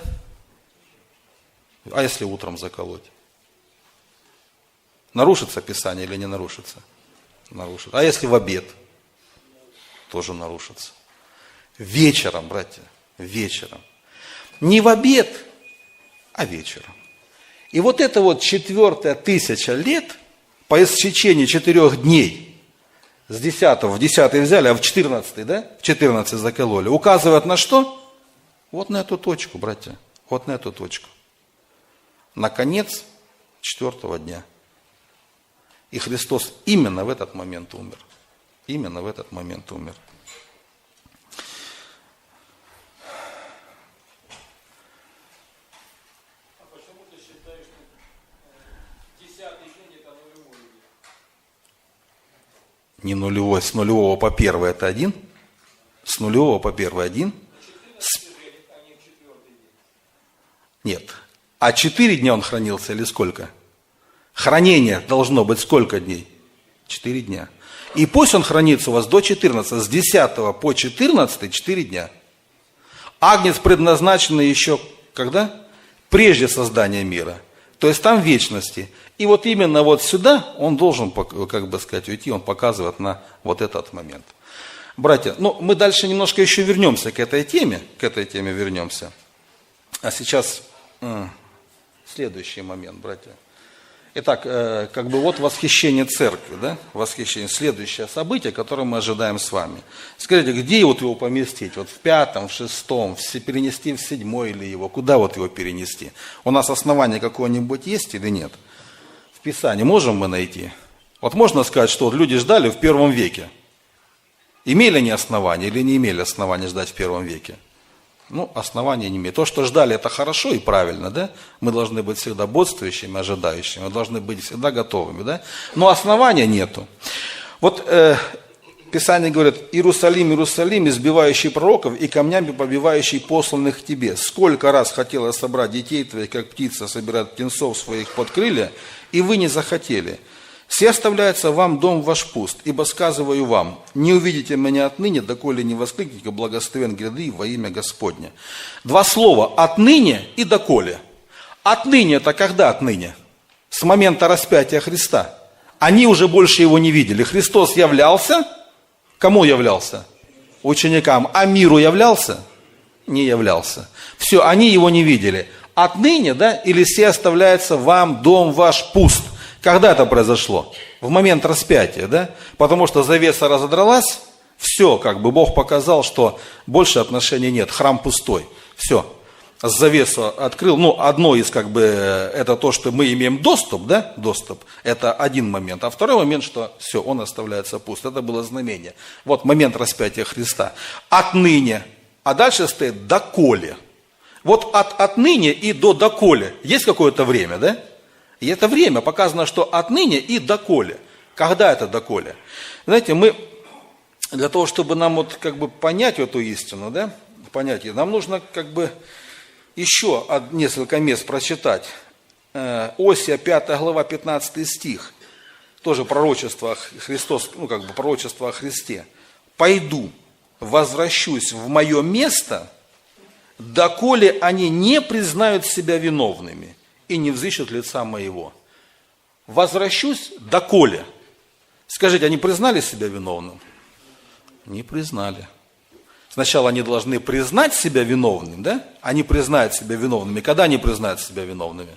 А если утром заколоть? Нарушится Писание или не нарушится? Нарушится. А если в обед? Тоже нарушится. Вечером, братья, вечером. Не в обед, а вечером. И вот это вот четвертая тысяча лет, по истечении четырех дней, с десятого в десятый взяли, а в четырнадцатый, да? В четырнадцатый закололи. Указывает на что? Вот на эту точку, братья. Вот на эту точку. На конец четвертого дня. И Христос именно в этот момент умер. Именно в этот момент умер.
А почему ты считаешь, что десятый день это нулевой день?
Не нулевой, с нулевого по первый это один. С нулевого по первый один. С... Нет. А четыре дня он хранился или сколько? Хранение должно быть сколько дней? Четыре дня. И пусть он хранится у вас до четырнадцатого, с десятого по четырнадцатый, четыре дня. Агнец предназначенный еще когда? Прежде создания мира. То есть там вечности. И вот именно вот сюда он должен, как бы сказать, уйти, он показывает на вот этот момент. Братья, ну мы дальше немножко еще вернемся к этой теме, к этой теме вернемся. А сейчас э, следующий момент, братья. Итак, э, как бы вот восхищение церкви, да, восхищение, следующее событие, которое мы ожидаем с вами. Скажите, где вот его поместить? Вот в пятом, в шестом, в, перенести в седьмой или его? Куда вот его перенести? У нас основание какое-нибудь есть или нет? В Писании можем мы найти? Вот можно сказать, что вот люди ждали в первом веке. Имели они основания или не имели основания ждать в первом веке? Ну, основания не имеют. То, что ждали, это хорошо и правильно, да? Мы должны быть всегда бодствующими, ожидающими, мы должны быть всегда готовыми, да? Но основания нету. Вот э, Писание говорит: «Иерусалим, Иерусалим, избивающий пророков и камнями побивающий посланных к тебе. Сколько раз хотела собрать детей твоих, как птица собирает птенцов своих под крылья, и вы не захотели. Все оставляется вам дом ваш пуст, ибо сказываю вам, не увидите меня отныне, доколе не воскликните благословен гряды во имя Господне». Два слова: отныне и доколе. Отныне это когда отныне? С момента распятия Христа. Они уже больше его не видели. Христос являлся, Кому являлся? Ученикам. А миру являлся? Не являлся. Все, они его не видели. Отныне, да, или се оставляется вам дом ваш пуст. Когда это произошло? В момент распятия, да? Потому что завеса разодралась, все, как бы Бог показал, что больше отношений нет, храм пустой. Все. Завесу открыл, ну, одно из, как бы, это то, что мы имеем доступ, да, доступ, это один момент, а второй момент, что все, он оставляется пуст, это было знамение. Вот момент распятия Христа. Отныне, а дальше стоит доколе. Вот от отныне и до доколе есть какое-то время, да? И это время показано, что отныне и доколе. Когда это доколе? Знаете, мы, для того, чтобы нам вот, как бы, понять эту истину, да, понять ее, нам нужно, как бы, еще несколько мест прочитать. Осия, пятая глава, пятнадцатый стих. Тоже пророчество Христос, ну как бы пророчество о Христе. «Пойду, возвращусь в мое место, доколе они не признают себя виновными и не взыщут лица моего». Возвращусь, доколе. Скажите, они признали себя виновным? Не признали. Сначала они должны признать себя виновными, да? Они признают себя виновными. Когда они признают себя виновными?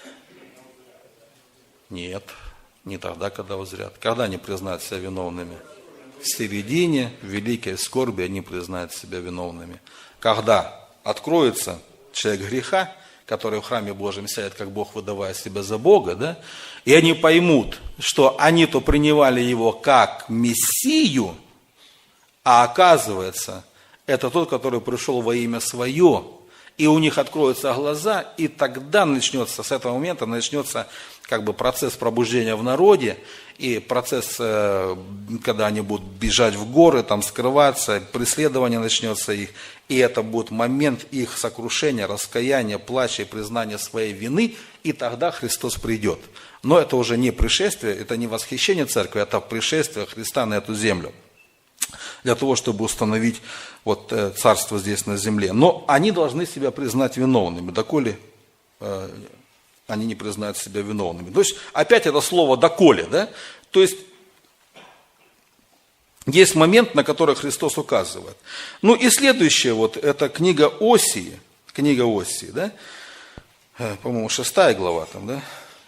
Нет, не тогда, когда узрят. Когда они признают себя виновными? В середине великой скорби они признают себя виновными. Когда откроется человек греха, который в храме Божьем сядет, как Бог, выдавая себя за Бога, да? И они поймут, что они-то принимали его как Мессию, а оказывается, это тот, который пришел во имя свое, и у них откроются глаза, и тогда начнется, с этого момента начнется, как бы, процесс пробуждения в народе, и процесс, когда они будут бежать в горы, там скрываться, преследование начнется их, и это будет момент их сокрушения, раскаяния, плача и признания своей вины, и тогда Христос придет. Но это уже не пришествие, это не восхищение церкви, это пришествие Христа на эту землю, для того, чтобы установить вот царство здесь на земле. Но они должны себя признать виновными, доколе э, они не признают себя виновными. То есть, опять это слово «доколе», да? То есть, есть момент, на который Христос указывает. Ну и следующее, вот, это книга Осии, книга Осии, да? Э, по-моему, шестая глава там, да?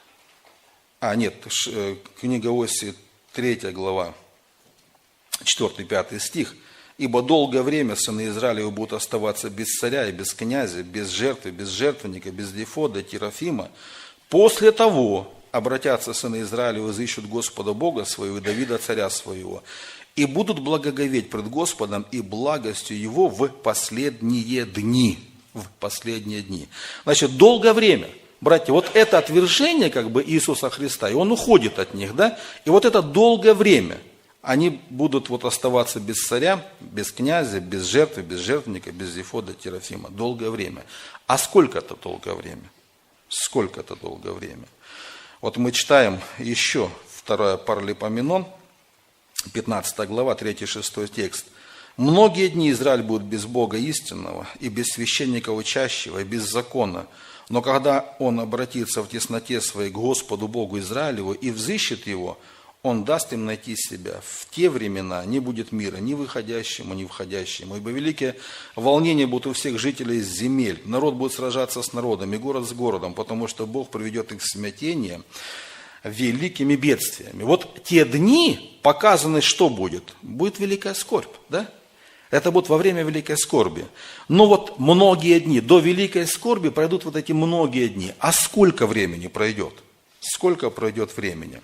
А, нет, ш, э, книга Осии, третья глава. четвёртый пятый стих. «Ибо долгое время сыны Израилева будут оставаться без царя и без князя, без жертвы, без жертвенника, без Ефода, Терафима. После того обратятся сыны Израилева, изыщут Господа Бога своего и Давида царя своего, и будут благоговеть пред Господом и благостью Его в последние дни». В последние дни. Значит, долгое время. Братья, вот это отвержение, как бы, Иисуса Христа, и Он уходит от них, да? И вот это долгое время они будут вот оставаться без царя, без князя, без жертвы, без жертвенника, без Ефода, Терафима. Долгое время. А сколько это долгое время? Сколько это долгое время? Вот мы читаем еще второе Паралипоменон, пятнадцатая глава, третий-шестой текст. «Многие дни Израиль будет без Бога истинного, и без священника учащего, и без закона. Но когда он обратится в тесноте своей к Господу Богу Израилеву и взыщет его, Он даст им найти себя. В те времена не будет мира ни выходящему, ни входящему. Ибо великие волнения будут у всех жителей земель. Народ будет сражаться с народом, и город с городом, потому что Бог приведет их в смятение великими бедствиями». Вот те дни показаны, что будет? Будет великая скорбь, да? Это будет во время великой скорби. Но вот многие дни, до великой скорби пройдут вот эти многие дни. А сколько времени пройдет? Сколько пройдет времени?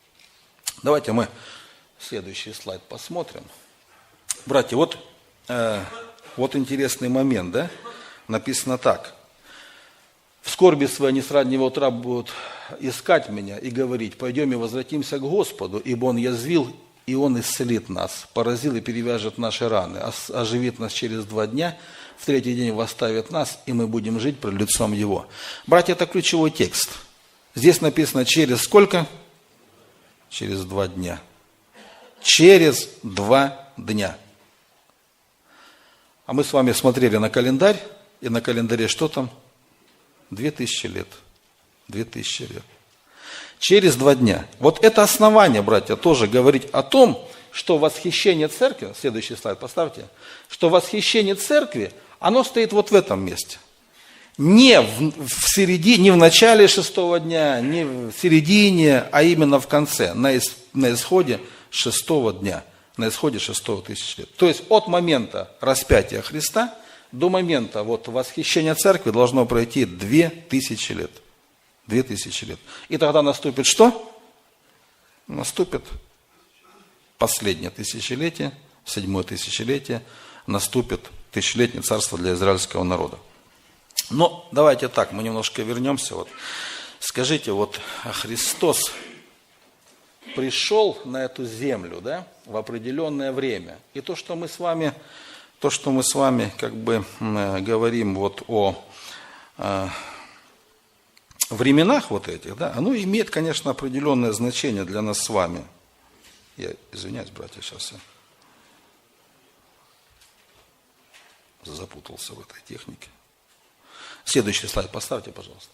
Давайте мы следующий слайд посмотрим. Братья, вот, э, вот интересный момент, да? Написано так. «В скорби своей они с раннего утра будут искать меня и говорить: пойдем и возвратимся к Господу, ибо Он язвил, и Он исцелит нас, поразил и перевяжет наши раны, оживит нас через два дня, в третий день восставит нас, и мы будем жить пред лицом Его». Братья, это ключевой текст. Здесь написано через сколько? Через два дня. Через два дня. А мы с вами смотрели на календарь, и на календаре что там? Две тысячи лет. Две тысячи лет. Через два дня. Вот это основание, братья, тоже говорить о том, что восхищение церкви, следующий слайд поставьте, что восхищение церкви, оно стоит вот в этом месте. Не в, в середине, не в начале шестого дня, не в середине, а именно в конце, на, ис, на исходе шестого дня, на исходе шестого тысяч лет. То есть от момента распятия Христа до момента вот восхищения церкви должно пройти две тысячи лет. Две тысячи лет. И тогда наступит что? Наступит последнее тысячелетие, седьмое тысячелетие, наступит тысячелетнее царство для израильского народа. Но давайте так, мы немножко вернемся. Вот. Скажите, вот Христос пришел на эту землю, да, в определенное время. И то, что мы с вами, то, что мы с вами как бы говорим вот о э, временах вот этих, да, оно имеет, конечно, определенное значение для нас с вами. Я извиняюсь, братья, сейчас я запутался в этой технике. Следующий слайд поставьте, пожалуйста.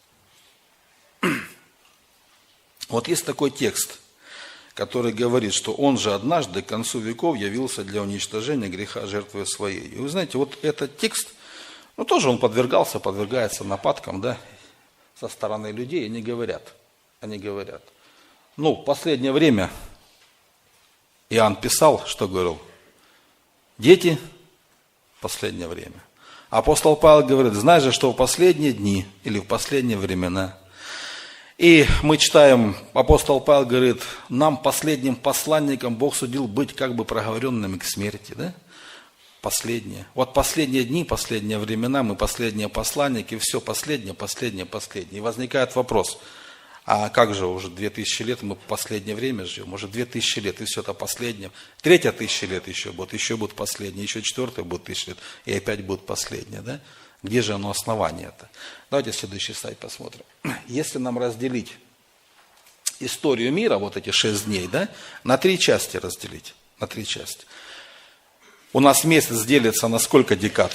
Вот есть такой текст, который говорит, что он же однажды к концу веков явился для уничтожения греха жертвы своей. И вы знаете, вот этот текст, ну тоже он подвергался, подвергается нападкам, да, со стороны людей, они говорят, они говорят. Ну, в последнее время Иоанн писал, что говорил, дети, в последнее время. Апостол Павел говорит, знай же, что в последние дни или в последние времена. И мы читаем, апостол Павел говорит, нам, последним посланникам, Бог судил быть как бы проговоренными к смерти, да? Последние. Вот последние дни, последние времена, мы последние посланники, все последнее, последнее, последнее. И возникает вопрос, а как же уже две тысячи лет, мы в последнее время живем, уже две тысячи лет, и все это последнее. Третья тысяча лет еще будет, еще будет последнее, еще четвертая будет тысяча лет, и опять будет последнее, да? Где же оно основание-то? Давайте следующий слайд посмотрим. Если нам разделить историю мира, вот эти шесть дней, да, на три части разделить, на три части. У нас месяц делится на сколько декад?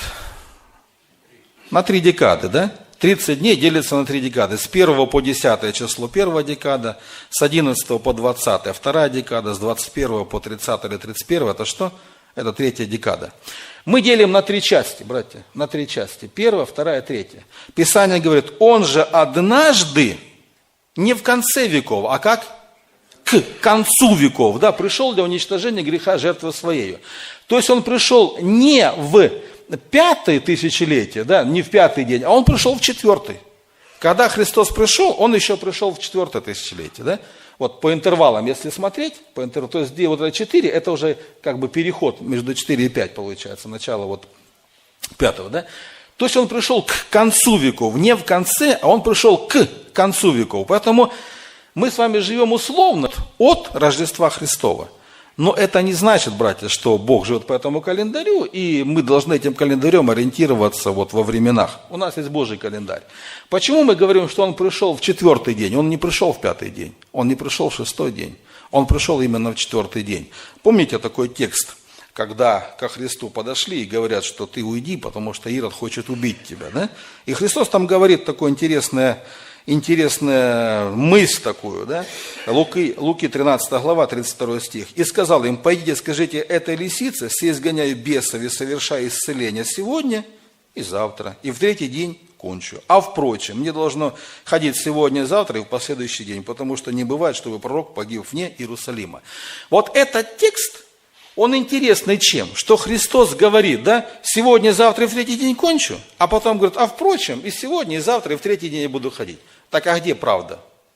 На три декады, да? тридцать дней делится на три декады. С первого по десятое число первая декада, с одиннадцатого по двадцатое вторая декада, с двадцать первого по тридцатое или тридцать первое, это что? Это третья декада. Мы делим на три части, братья, на три части. Первая, вторая, третья. Писание говорит, он же однажды, не в конце веков, а как? К концу веков, да, пришел для уничтожения греха жертвы своей. То есть он пришел не в пятое тысячелетие, да, не в пятый день, а он пришел в четвертый. Когда Христос пришел, он еще пришел в четвертое тысячелетие, да. Вот по интервалам, если смотреть, по интервалам, то есть где вот это четыре, это уже как бы переход между четыре и пять получается, начало вот пятого, да. То есть он пришел к концу веков, не в конце, а он пришел к концу веков. Поэтому мы с вами живем условно от Рождества Христова. Но это не значит, братья, что Бог живет по этому календарю, и мы должны этим календарем ориентироваться вот во временах. У нас есть Божий календарь. Почему мы говорим, что Он пришел в четвертый день? Он не пришел в пятый день, Он не пришел в шестой день. Он пришел именно в четвертый день. Помните такой текст, когда ко Христу подошли и говорят, что ты уйди, потому что Ирод хочет убить тебя, да? И Христос там говорит такое интересное... Интересная мысль такую, да? Луки, Луки тринадцатая глава, тридцать второй стих. «И сказал им, пойдите, скажите этой лисице, все изгоняю бесов и совершаю исцеление сегодня и завтра, и в третий день кончу. А впрочем, мне должно ходить сегодня и завтра и в последующий день, потому что не бывает, чтобы пророк погиб вне Иерусалима». Вот этот текст, он интересный чем? Что Христос говорит, да, сегодня, завтра и в третий день кончу, а потом говорит, а впрочем, и сегодня, и завтра, и в третий день я буду ходить. Так а где правда?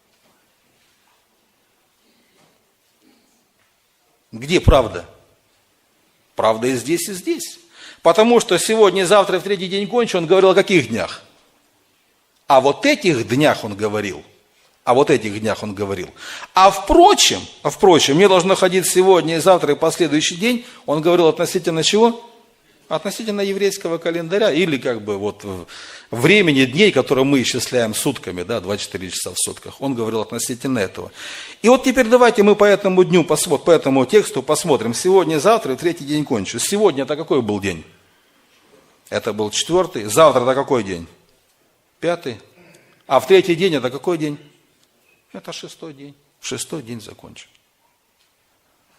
Где правда? Правда и здесь, и здесь. Потому что сегодня, и завтра, и в третий день кончу, он говорил о каких днях? О вот этих днях он говорил. О вот этих днях он говорил. А впрочем, а впрочем, мне должно ходить сегодня и завтра и последующий день, он говорил относительно чего? Относительно еврейского календаря, или как бы вот времени дней, которые мы исчисляем сутками, да, двадцать четыре часа в сутках. Он говорил относительно этого. И вот теперь давайте мы по этому дню, по этому тексту посмотрим. Сегодня, завтра и третий день кончу. Сегодня это какой был день? Это был четвертый. Завтра это какой день? Пятый. А в третий день это какой день? Это шестой день. В шестой день закончу.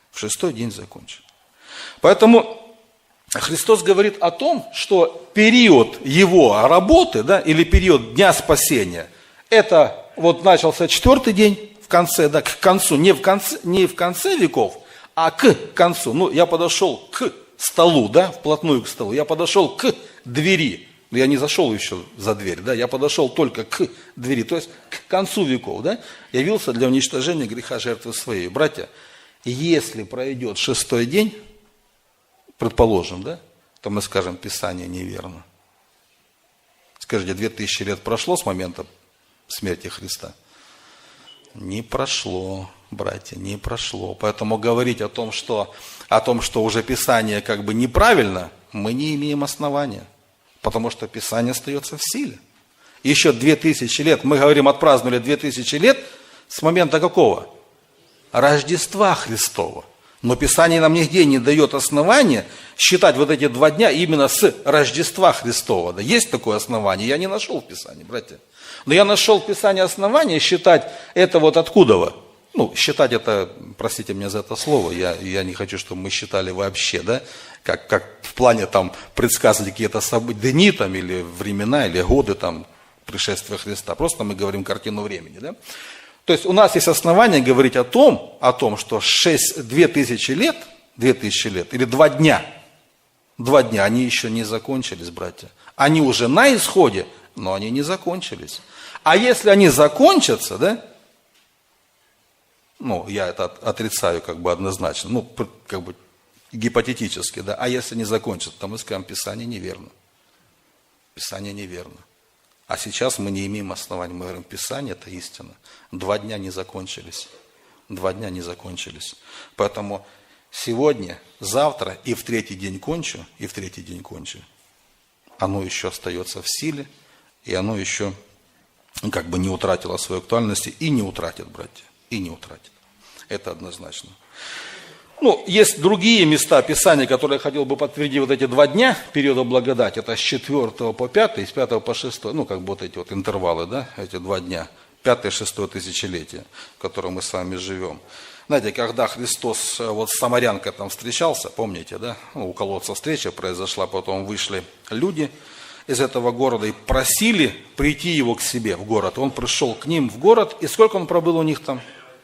В шестой день закончил. Поэтому Христос говорит о том, что период его работы, да, или период дня спасения, это вот начался четвертый день в конце, да, к концу, не в конце, не в конце веков, а к концу. Ну, я подошел к столу, да, вплотную к столу. Я подошел к двери. Но я не зашел еще за дверь, да, я подошел только к двери, то есть к концу веков, да, явился для уничтожения греха жертвы своей. Братья, если пройдет шестой день, предположим, да, то мы скажем, Писание неверно. Скажите, две тысячи лет прошло с момента смерти Христа? Не прошло, братья, не прошло. Поэтому говорить о том, что, о том, что уже Писание как бы неправильно, мы не имеем основания. Потому что Писание остается в силе. Еще две тысячи лет, мы говорим, отпраздновали две тысячи лет с момента какого? Рождества Христова. Но Писание нам нигде не дает основания считать вот эти два дня именно с Рождества Христова. Да, есть такое основание? Я не нашел в Писании, братья. Но я нашел в Писании основания считать это вот откуда? Ну, считать это, простите меня за это слово, я, я не хочу, чтобы мы считали вообще, да, как, как в плане там предсказывать какие-то события, дни там, или времена, или годы там пришествия Христа. Просто мы говорим картину времени, да. То есть у нас есть основания говорить о том, о том, что шесть, две тысячи лет, две тысячи лет, или два дня, два дня, они еще не закончились, братья. Они уже на исходе, но они не закончились. А если они закончатся, да, ну, я это отрицаю как бы однозначно, ну, как бы гипотетически, да, а если не закончатся, то мы скажем, Писание неверно. Писание неверно. А сейчас мы не имеем оснований, мы говорим, Писание это истина. Два дня не закончились. Два дня не закончились. Поэтому сегодня, завтра и в третий день кончу, и в третий день кончу. Оно еще остается в силе, и оно еще как бы не утратило своей актуальности и не утратит, братья, и не утратит. Это однозначно. Ну, есть другие места Писания, которые я хотел бы подтвердить вот эти два дня периода благодати. Это с четвёртого по пятый, с пятого по шестой, ну, как бы вот эти вот интервалы, да, эти два дня. Пятое, шестое тысячелетие, в котором мы с вами живем. Знаете, когда Христос вот с самарянкой там встречался, помните, да, ну, у колодца встреча произошла, потом вышли люди из этого города и просили прийти его к себе в город. Он пришел к ним в город, и сколько он пробыл у них там?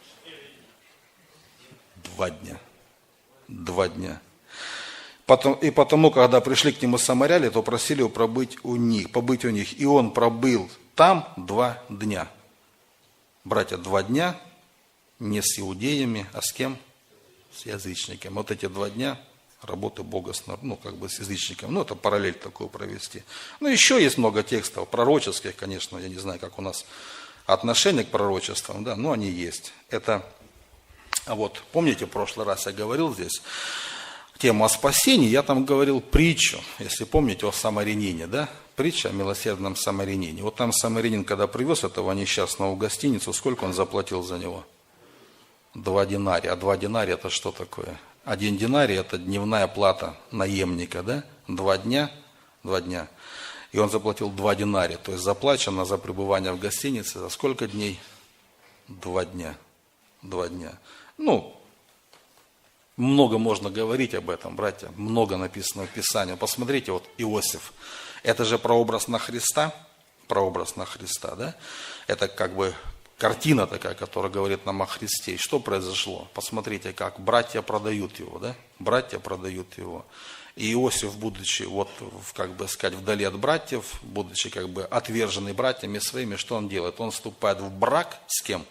Два дня. Два дня. Потом, и потому, когда пришли к нему самаряне, то просили его пробыть у них, побыть у них. И он пробыл там два дня. Братья, два дня не с иудеями, а с кем? С язычниками. Вот эти два дня работы Бога с, ну, как бы с язычниками. Ну, это параллель такую провести. Ну, еще есть много текстов пророческих, конечно. Я не знаю, как у нас отношение к пророчествам, да, но они есть. Это... А вот, помните, в прошлый раз я говорил здесь тему о спасении, я там говорил притчу, если помните, о самарянине, да? Притча о милосердном самарянине. Вот там самарянин, когда привез этого несчастного в гостиницу, сколько он заплатил за него? Два динария. А два динария это что такое? Один динарий это дневная плата наемника, да? Два дня, два дня. И он заплатил два динария, то есть заплачено за пребывание в гостинице за сколько дней? Два дня. Два дня. Ну, много можно говорить об этом, братья, много написано в Писании. Посмотрите, вот Иосиф, это же прообраз на Христа, прообраз на Христа, да? Это как бы картина такая, которая говорит нам о Христе. И что произошло? Посмотрите, как братья продают его, да? Братья продают его. И Иосиф, будучи, вот, как бы сказать, вдали от братьев, будучи как бы отверженный братьями своими, что он делает? Он вступает в брак с кем?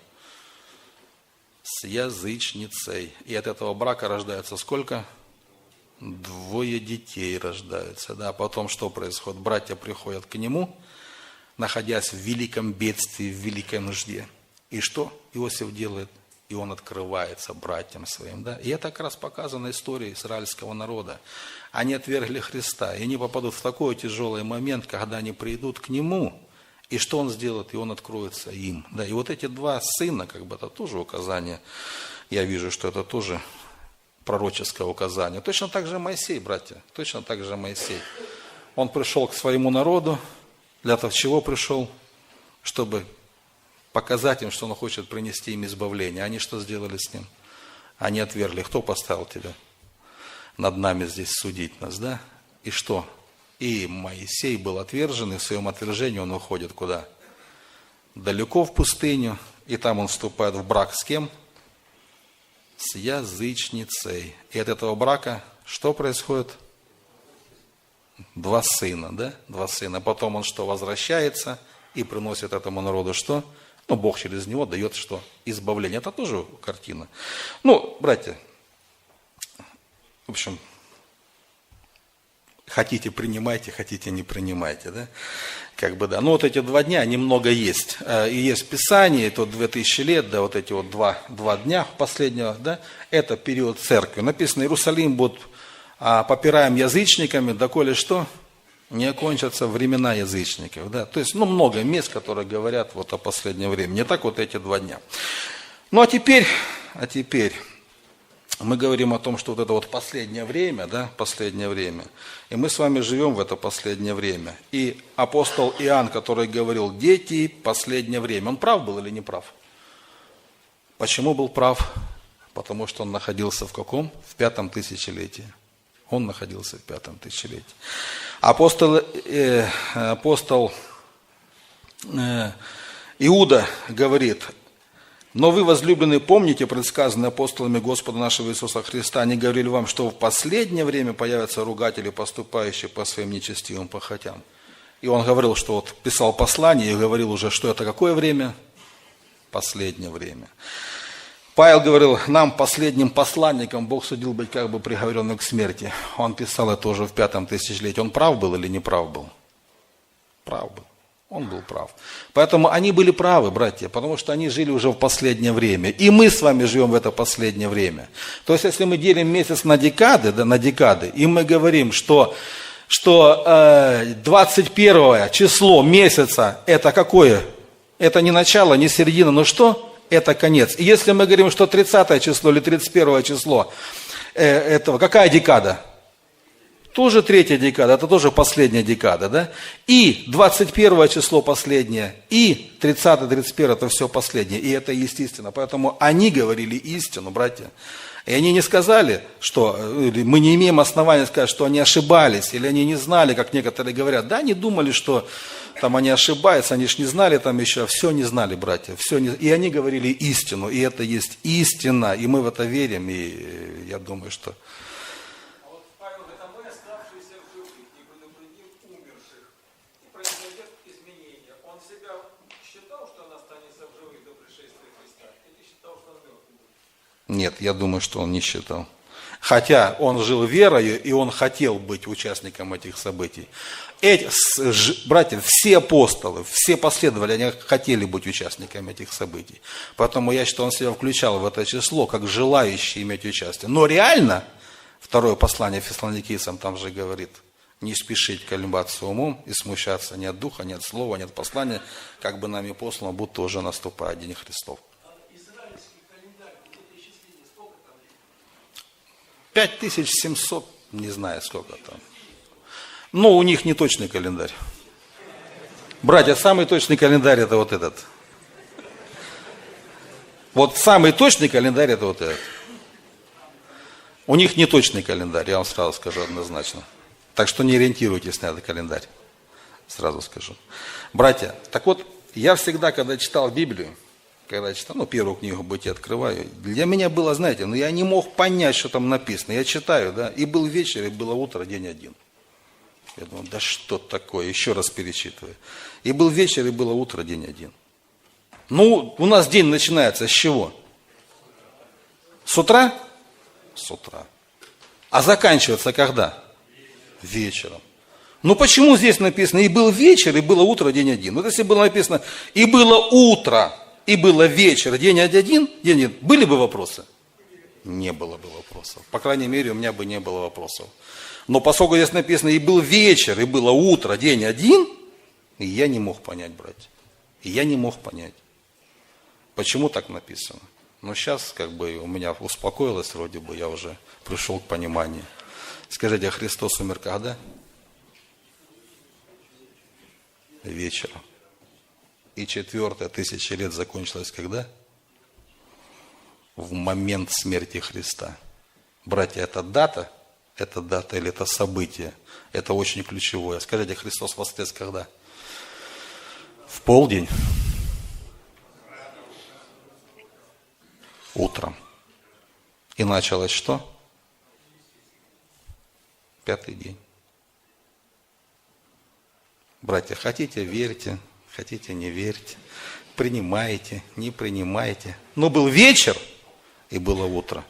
С язычницей. И от этого брака рождается сколько? Двое детей рождаются. Да? Потом что происходит? Братья приходят к нему, находясь в великом бедствии, в великой нужде. И что Иосиф делает? И он открывается братьям своим. Да? И это как раз показана история израильского народа. Они отвергли Христа, и они попадут в такой тяжелый момент, когда они придут к нему. И что он сделает? И он откроется им. Да, и вот эти два сына, как бы это тоже указание. Я вижу, что это тоже пророческое указание. Точно так же Моисей, братья. Точно так же Моисей. Он пришел к своему народу. Для того, чего пришел? Чтобы показать им, что он хочет принести им избавление. Они что сделали с ним? Они отвергли. Кто поставил тебя над нами здесь судить нас, да? И что? И Моисей был отвержен, и в своем отвержении он уходит куда? Далеко в пустыню, и там он вступает в брак с кем? С язычницей. И от этого брака что происходит? Два сына, да? Два сына. Потом он что? Возвращается и приносит этому народу что? Ну, Бог через него дает что? Избавление. Это тоже картина. Ну, братья, в общем, хотите принимайте, хотите не принимайте, да? Как бы, да. Ну, вот эти два дня, они много есть. И есть Писание, это две тысячи лет, да, вот эти вот два, два дня последнего, да, это период церкви. Написано, Иерусалим будет а, попираем язычниками, доколе что? Не окончатся времена язычников, да. То есть, ну, много мест, которые говорят вот о последнем времени. Не так вот эти два дня. Ну, а теперь, а теперь... Мы говорим о том, что вот это вот последнее время, да, последнее время. И мы с вами живем в это последнее время. И апостол Иоанн, который говорил, дети, последнее время, он прав был или не прав? Почему был прав? Потому что он находился в каком? В пятом тысячелетии. Он находился в пятом тысячелетии. Апостол, э, апостол э, Иуда говорит, но вы, возлюбленные, помните предсказанные апостолами Господа нашего Иисуса Христа, они говорили вам, что в последнее время появятся ругатели, поступающие по своим нечестивым похотям. И он говорил, что вот писал послание и говорил уже, что это какое время? Последнее время. Павел говорил, нам, последним посланникам, Бог судил быть как бы приговоренным к смерти. Он писал это уже в пятом тысячелетии. Он прав был или не прав был? Прав был. Он был прав. Поэтому они были правы, братья, потому что они жили уже в последнее время. И мы с вами живем в это последнее время. То есть, если мы делим месяц на декады, да, на декады, и мы говорим, что, что э, двадцать первое число месяца, это какое? Это не начало, не середина, но что? Это конец. И если мы говорим, что тридцатое число или тридцать первое число, э, этого, какая декада? Тоже третья декада, это тоже последняя декада, да? И двадцать первое число последнее, и тридцатое, тридцать первое, это все последнее, и это естественно. Поэтому они говорили истину, братья. И они не сказали, что мы не имеем основания сказать, что они ошибались, или они не знали, как некоторые говорят. Да, они думали, что там они ошибаются, они же не знали там еще, все не знали, братья. Все не... И они говорили истину, и это есть истина, и мы в это верим, и я думаю, что... Нет, я думаю, что он не считал. Хотя он жил верою, и он хотел быть участником этих событий. Эти, ж, братья, все апостолы, все последователи, они хотели быть участниками этих событий. Поэтому я считаю, он себя включал в это число, как желающий иметь участие. Но реально, второе послание Фессалоникийцам там же говорит, не спешить колебаться умом и смущаться ни от духа, ни от слова, ни от послания, как бы нами послано, будто уже наступает День Христов. пять тысяч семьсот, не знаю сколько там. Но у них не точный календарь. Братья, самый точный календарь это вот этот. Вот самый точный календарь это вот этот. У них не точный календарь, я вам сразу скажу однозначно. Так что не ориентируйтесь на этот календарь. Сразу скажу. Братья, так вот, я всегда, когда читал Библию, когда я читал, ну, первую книгу «Бытие» открываю, для меня было, знаете, ну, я не мог понять, что там написано. Я читаю, да, и был вечер, и было утро, день один. Я думаю, да что такое, еще раз перечитываю. И был вечер, и было утро, день один. Ну, у нас день начинается с чего? С утра? С утра. А заканчивается когда? Вечером. Ну, почему здесь написано, и был вечер, и было утро, день один? Вот если было написано, и было утро, и было вечер, день один, день один, были бы вопросы? Не было бы вопросов. По крайней мере, у меня бы не было вопросов. Но поскольку здесь написано, и был вечер, и было утро, день один, и я не мог понять, братья. И я не мог понять, почему так написано. Но сейчас, как бы, у меня успокоилось, вроде бы, я уже пришел к пониманию. Скажите, а Христос умер когда? Вечером. И четвертая тысяча лет закончилась когда? в момент смерти Христа. Братья, это дата, это дата или это событие? Это очень ключевое. Скажите, Христос воскрес когда? В полдень? Утром. И началось что? Пятый день. Братья, хотите, верьте, хотите, не верьте, принимайте, не принимайте. Но был вечер, и было утро.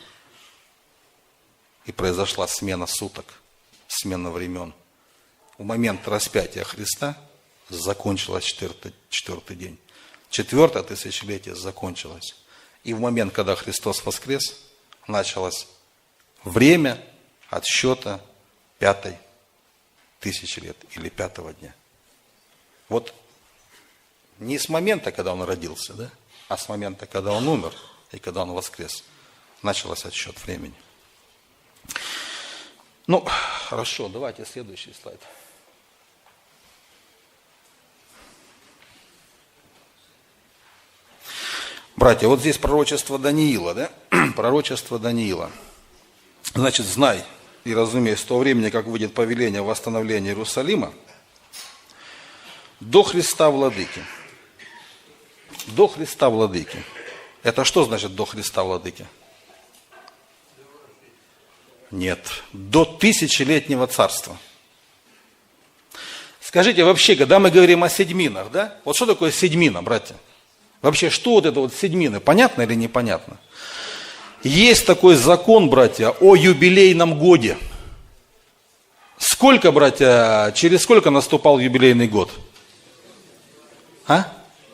И произошла смена суток, смена времен. В момент распятия Христа закончилось четвертый, четвертый день. Четвертое тысячелетие закончилось. И в момент, когда Христос воскрес, началось время отсчета пятой тысячи лет или пятого дня. Вот не с момента, когда он родился, да, а с момента, когда он умер и когда он воскрес, начался отсчет времени. Ну, хорошо, давайте следующий слайд. Братья, вот здесь пророчество Даниила, да? Пророчество Даниила. Значит, знай и разумей, с того времени, как выйдет повеление о восстановлении Иерусалима, до Христа Владыки. До Христа Владыки. Это что значит до Христа Владыки? Нет. До тысячелетнего царства. Скажите, вообще, когда мы говорим о седьминах, да? Вот что такое седьмина, братья? Вообще, что вот это вот седьмины? Понятно или непонятно? Есть такой закон, братья, о юбилейном годе. Сколько, братья, через сколько наступал юбилейный год? А?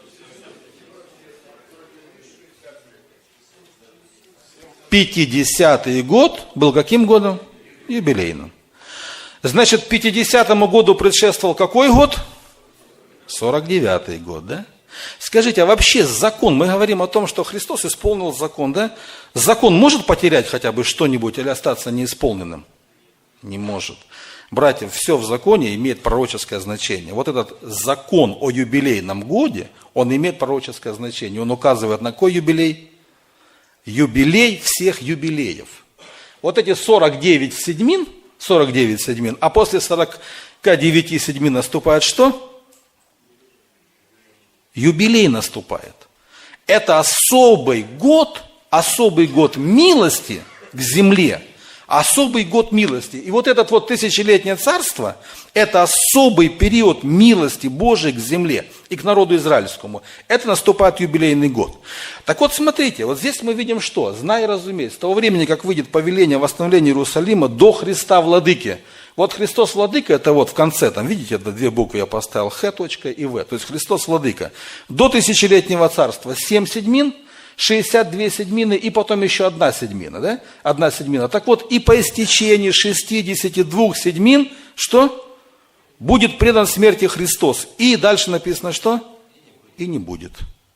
пятидесятый год был каким годом? Юбилейным. Значит, пятидесятому году предшествовал какой год? сорок девятый год, да? Скажите, а вообще закон, мы говорим о том, что Христос исполнил закон, да? Закон может потерять хотя бы что-нибудь или остаться неисполненным? Не может. Братья, все в законе имеет пророческое значение. Вот этот закон о юбилейном годе, он имеет пророческое значение. Он указывает на какой юбилей? Юбилей всех юбилеев. Вот эти сорок девять седьмин, сорок девять седьмин, а после сорока девяти седьмин наступает что? Юбилей наступает. Это особый год, особый год милости к земле, особый год милости. И вот этот вот тысячелетнее царство, это особый период милости Божией к земле и к народу израильскому. Это наступает юбилейный год. Так вот, смотрите, вот здесь мы видим что? Знай и разумей, с того времени, как выйдет повеление о восстановлении Иерусалима до Христа Владыки. Вот Христос Владыка, это вот в конце, там, видите, это две буквы я поставил, Х точка и В. То есть Христос Владыка. До тысячелетнего царства семь седьмин, шестьдесят две седьмины и потом еще одна седьмина, да? Одна седьмина. Так вот, и по истечении шестидесяти двух седьмин, что? Будет предан смерти Христос. И дальше написано что? И не будет.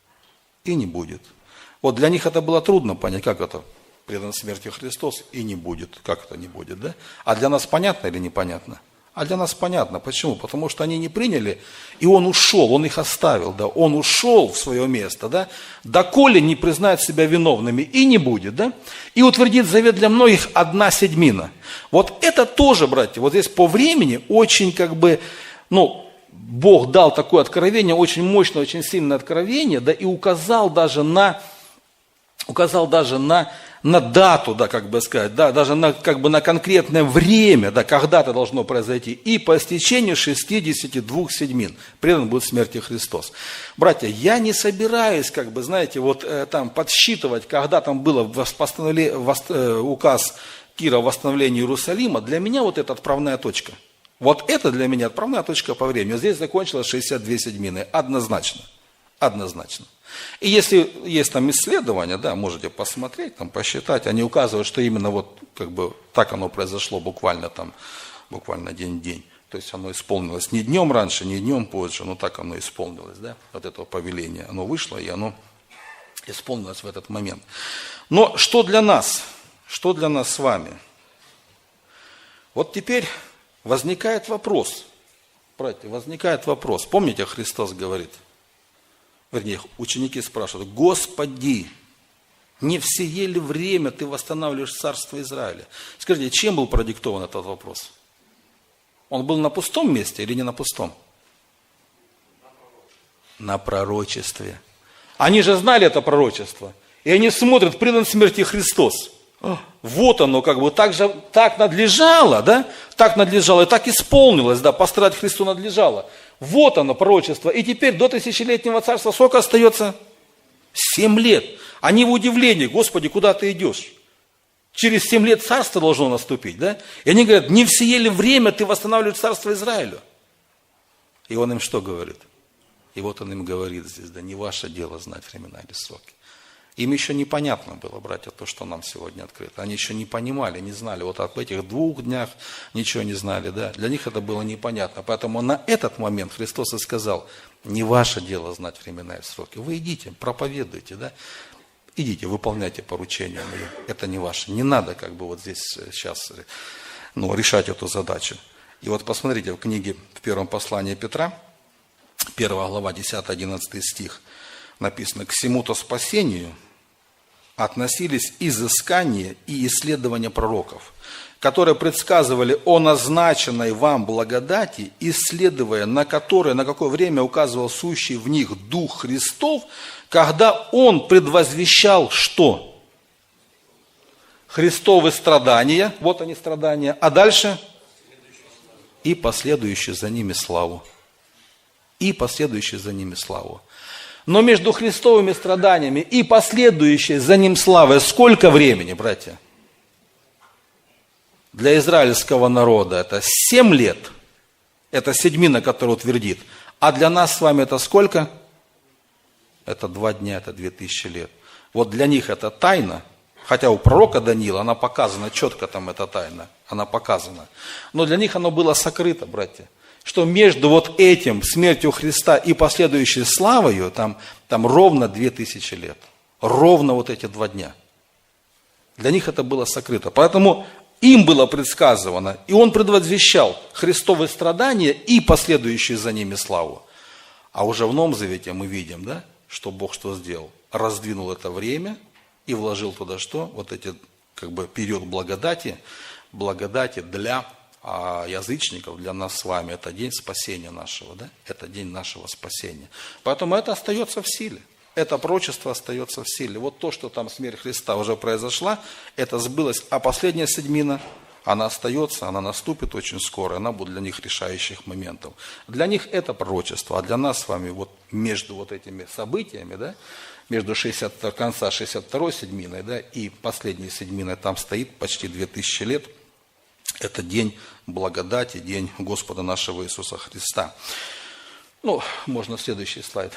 И не будет. Вот для них это было трудно понять, как это? Предан смерти Христос и не будет. Как это не будет, да? А для нас понятно или непонятно? А для нас понятно. Почему? Потому что они не приняли, и он ушел, он их оставил, да? Он ушел в свое место, да? Доколе не признает себя виновными, и не будет, да? И утвердит завет для многих одна седьмина. Вот это тоже, братья, вот здесь по времени очень как бы, ну, Бог дал такое откровение, очень мощное, очень сильное откровение, да, и указал даже на, указал даже на, на дату, да, как бы сказать, да, даже на, как бы на конкретное время, да, когда это должно произойти. И по истечению шестидесяти двух седьмин предан будет смерти Христос. Братья, я не собираюсь, как бы, знаете, вот э, там подсчитывать, когда там было постановле, вос, э, указ Кира о восстановлении Иерусалима. Для меня вот это отправная точка. Вот это для меня отправная точка по времени. Здесь закончилось шестьдесят две седьмины. Однозначно. Однозначно. И если есть там исследования, да, можете посмотреть, там, посчитать, они указывают, что именно вот как бы так оно произошло буквально там, буквально день-день. То есть оно исполнилось не днем раньше, не днем позже, но так оно исполнилось, да, от этого повеления. Оно вышло, и оно исполнилось в этот момент. Но что для нас? Что для нас с вами? Вот теперь возникает вопрос, братья, возникает вопрос. Помните, Христос говорит, вернее, ученики спрашивают: Господи, Не в сие ли время ты восстанавливаешь царство Израиля? Скажите, чем был продиктован этот вопрос? Он был на пустом месте или не на пустом? На пророчестве. Они же знали это пророчество. И они смотрят, предан смерти Христос. Вот оно, как бы, так же, так надлежало, да? Так надлежало, и так исполнилось, да, пострадать Христу надлежало. Вот оно, пророчество. И теперь до тысячелетнего царства сколько остается? Семь лет. Они в удивлении, Господи, куда ты идешь? Через семь лет царство должно наступить, да? И они говорят, не в сие ли время ты восстанавливаешь царство Израилю? И он им что говорит? И вот он им говорит здесь, да, не ваше дело знать времена или сроки. Им еще непонятно было, братья, то, что нам сегодня открыто. Они еще не понимали, не знали. Вот об этих двух днях ничего не знали, да. Для них это было непонятно. Поэтому на этот момент Христос и сказал, не ваше дело знать времена и сроки. Вы идите, проповедуйте, да. Идите, выполняйте поручения мои. Это не ваше. Не надо как бы вот здесь сейчас ну, решать эту задачу. И вот посмотрите в книге, в первом послании Петра, первая глава, десятый-одиннадцатый стих, написано, к сему-то спасению относились изыскания и исследования пророков, которые предсказывали о назначенной вам благодати, исследуя на которое, на какое время указывал сущий в них Дух Христов, когда Он предвозвещал что? Христовы страдания, вот они страдания, а дальше и последующую за ними славу. И последующую за ними славу. Но между Христовыми страданиями и последующей за ним славой сколько времени, братья? Для израильского народа это семь лет. Это седьмина, которая утвердит. А для нас с вами это сколько? Это два дня, это две тысячи лет. Вот для них это тайна. Хотя у пророка Даниила она показана, четко там эта тайна. Она показана. Но для них оно было сокрыто, братья. Что между вот этим, смертью Христа и последующей славою, там, там ровно две тысячи лет. Ровно вот эти два дня. Для них это было сокрыто. Поэтому им было предсказывано, и он предвозвещал Христовые страдания и последующие за ними славу. А уже в Новом Завете мы видим, да, что Бог что сделал? Раздвинул это время и вложил туда что? Вот эти, как бы, период благодати, благодати для а язычников, для нас с вами, это день спасения нашего, да? Это день нашего спасения. Поэтому это остается в силе. Это пророчество остается в силе. Вот то, что там смерть Христа уже произошла, это сбылось. А последняя седьмина, она остается, она наступит очень скоро, она будет для них решающих моментов. Для них это пророчество, а для нас с вами вот между вот этими событиями, да, между шестьдесят, конца шестьдесят второй седьминой, да, и последней седьминой там стоит почти две тысячи лет. Это день благодати, день Господа нашего Иисуса Христа. Ну, можно следующий слайд.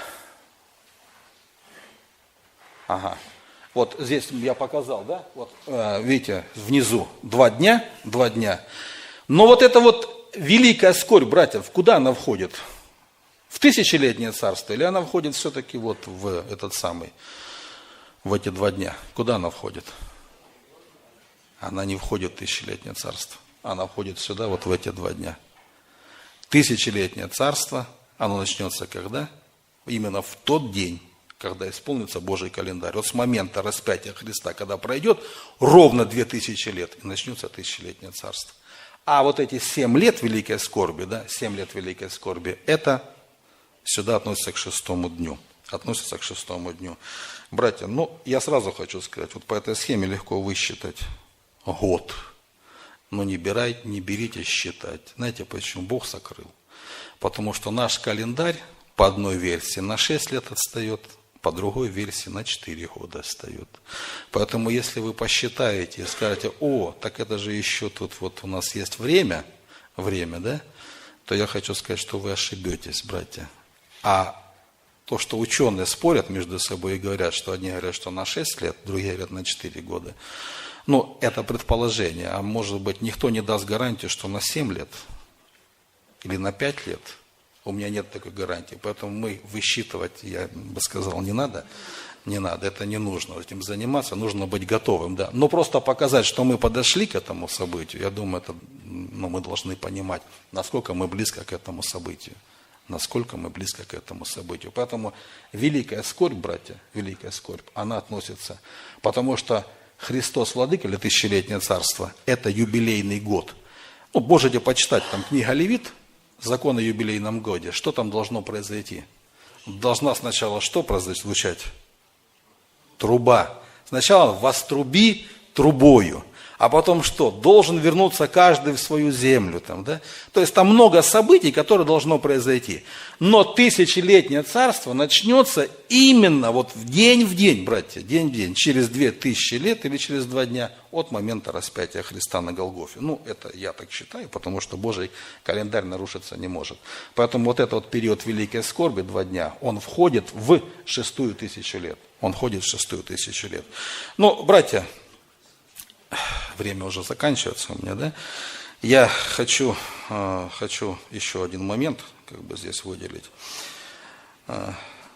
Ага. Вот здесь я показал, да? Вот, видите, внизу два дня, два дня. Но вот это вот великая скорбь, братьев, куда она входит? В тысячелетнее царство или она входит все-таки вот в этот самый, в эти два дня? Куда она входит? Она не входит в тысячелетнее царство. Она входит сюда, вот в эти два дня. Тысячелетнее царство, оно начнется когда? Именно в тот день, когда исполнится Божий календарь. Вот с момента распятия Христа, когда пройдет ровно две тысячи лет, и начнется тысячелетнее царство. А вот эти семь лет великой скорби, да, семь лет великой скорби, это сюда относится к шестому дню. Относится к шестому дню. Братья, ну, я сразу хочу сказать, вот по этой схеме легко высчитать год. Но не, бирай, не берите считать. Знаете почему? Бог сокрыл. Потому что наш календарь по одной версии на шесть лет отстает, по другой версии на четыре года отстает. Поэтому если вы посчитаете и скажете, о, так это же еще тут вот у нас есть время, время, да, то я хочу сказать, что вы ошибетесь, братья. А то, что ученые спорят между собой и говорят, что одни говорят, что на шесть лет, другие говорят на четыре года. Ну, это предположение, а может быть, никто не даст гарантию, что на семь лет или на пять лет. У меня нет такой гарантии, поэтому мы высчитывать, я бы сказал, не надо, не надо, это не нужно этим заниматься, нужно быть готовым, да. Но просто показать, что мы подошли к этому событию, я думаю, это, ну, мы должны понимать, насколько мы близко к этому событию. насколько мы близко к этому событию. Поэтому великая скорбь, братья, великая скорбь, она относится, потому что Христос Владыка или тысячелетнее царство, это юбилейный год. Ну, можете почитать, там книга Левит, закон о юбилейном годе, что там должно произойти? Должна сначала что прозвучать? Труба. Сначала воструби трубою. А потом что? Должен вернуться каждый в свою землю. Там, да? То есть там много событий, которые должно произойти. Но тысячелетнее царство начнется именно вот в день в день, братья, день в день, через две тысячи лет или через два дня от момента распятия Христа на Голгофе. Ну, это я так считаю, потому что Божий календарь нарушиться не может. Поэтому вот этот вот период великой скорби, два дня, он входит в шестую тысячу лет. Он входит в шестую тысячу лет. Ну, братья, время уже заканчивается у меня, да? Я хочу, э, хочу еще один момент как бы здесь выделить. Э,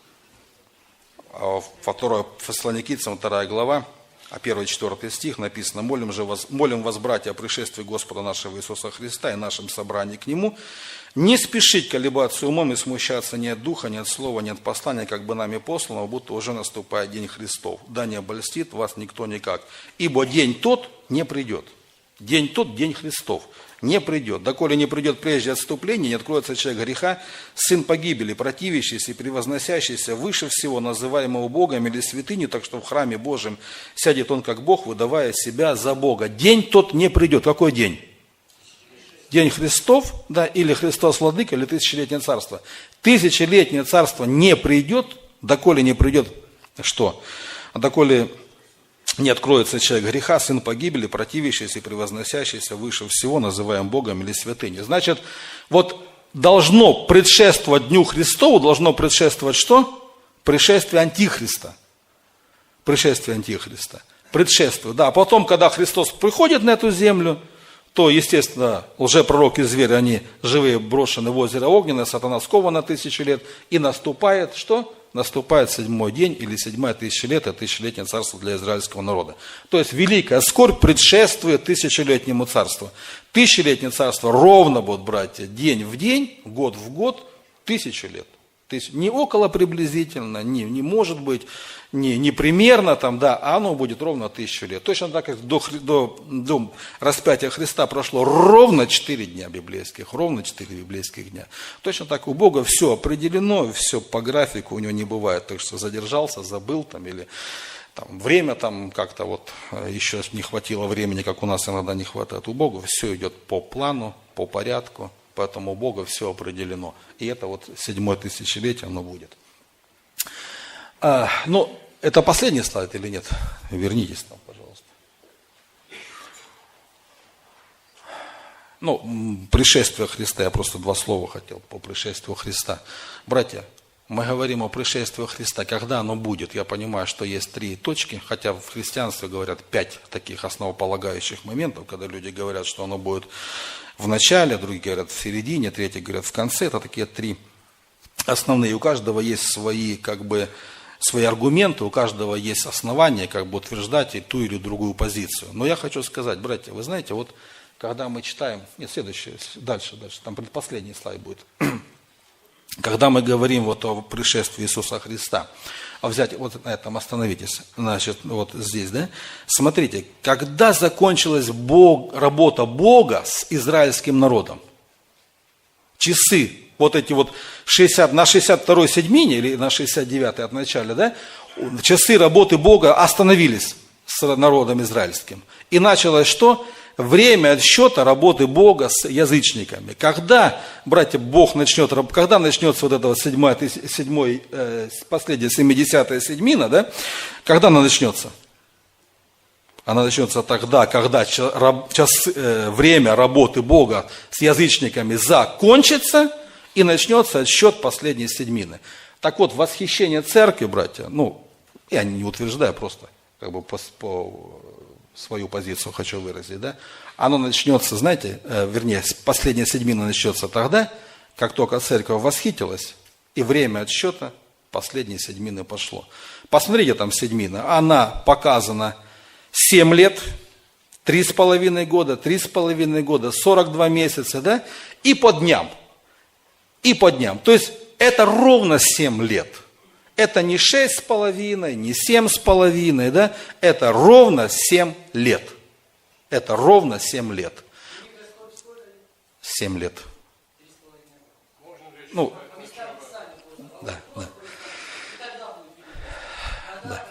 второе Фессалоникийцам, вторая глава, а первый четвертый стих написано: «Молим, же вас, молим вас, братья, о пришествии Господа нашего Иисуса Христа и нашем собрании к Нему, не спешить колебаться умом и смущаться ни от духа, ни от слова, ни от послания, как бы нами посланного, будто уже наступает день Христов. Да не обольстит вас никто никак. Ибо день тот не придет». День тот, день Христов, не придет. Доколе не придет прежде отступления, не откроется человек греха, сын погибели, противящийся и превозносящийся выше всего, называемого Богом или святыней, так что в храме Божьем сядет он как Бог, выдавая себя за Бога. День тот не придет. Какой день? День Христов, да, или Христос Владыка, или тысячелетнее царство. Тысячелетнее царство не придет, доколе не придет что? Доколе не откроется человек греха, сын погибели, противящийся и превозносящийся выше всего, называем Богом или святыней. Значит, вот должно предшествовать Дню Христову, должно предшествовать что? Пришествие Антихриста. Пришествие Антихриста. Предшествует, да. А потом, когда Христос приходит на эту землю, то, естественно, лжепророк и зверь, они живые брошены в озеро огненное, сатана скован на тысячу лет, и наступает что? Наступает седьмой день или седьмая тысяча лет, это тысячелетнее царство для израильского народа. То есть великая скорбь предшествует тысячелетнему царству. Тысячелетнее царство ровно будет, братья, день в день, год в год, тысячу лет. Тысяч, не около приблизительно, не, не может быть, не, не примерно там, да, а оно будет ровно тысячу лет. Точно так, как до, до, до распятия Христа прошло ровно четыре дня библейских, ровно четыре библейских дня. Точно так у Бога все определено, все по графику у него не бывает, так что задержался, забыл там или там, время там как-то вот еще не хватило времени, как у нас иногда не хватает. У Бога все идет по плану, по порядку. Поэтому у Бога все определено. И это вот седьмое тысячелетие оно будет. А, ну, это последний слайд или нет? Вернитесь там, пожалуйста. Ну, пришествие Христа. Я просто два слова хотел по пришествию Христа. Братья, мы говорим о пришествии Христа. Когда оно будет? Я понимаю, что есть три точки. Хотя в христианстве говорят пять таких основополагающих моментов, когда люди говорят, что оно будет в начале, другие говорят в середине, третьи говорят в конце. Это такие три основные. У каждого есть свои, как бы, свои аргументы, у каждого есть основания, как бы, утверждать и ту или другую позицию. Но я хочу сказать, братья, вы знаете, вот когда мы читаем, нет, следующее, дальше, дальше, там предпоследний слайд будет. Когда мы говорим вот о пришествии Иисуса Христа, а взять, вот на этом остановитесь, значит, вот здесь, да, смотрите, когда закончилась Бог, работа Бога с израильским народом, часы, вот эти вот шестьдесят, на шестьдесят второй седьмине или на шестьдесят девятой от начала, да, часы работы Бога остановились с народом израильским. И началось что? Время отсчета работы Бога с язычниками. Когда, братья, Бог начнет, когда начнется вот эта вот седьмая, седьмой, э, последняя семидесятая седьмина, да? Когда она начнется? Она начнется тогда, когда час, э, время работы Бога с язычниками закончится, и начнется отсчет последней седьмины. Так вот, восхищение церкви, братья, ну, я не утверждаю, просто как бы по, по свою позицию хочу выразить, да, оно начнется, знаете, э, вернее, последняя седьмина начнется тогда, как только церковь восхитилась, и время отсчета последней седьмины пошло. Посмотрите, там седьмина, она показана семь лет, три с половиной года, три с половиной года, сорок два месяца, да, и по дням. и по дням. То есть это ровно семь лет. Это не шесть с половиной, не семь с половиной, да? Это ровно семь лет. Это ровно семь лет. Семь лет. Ну, да, да. Да.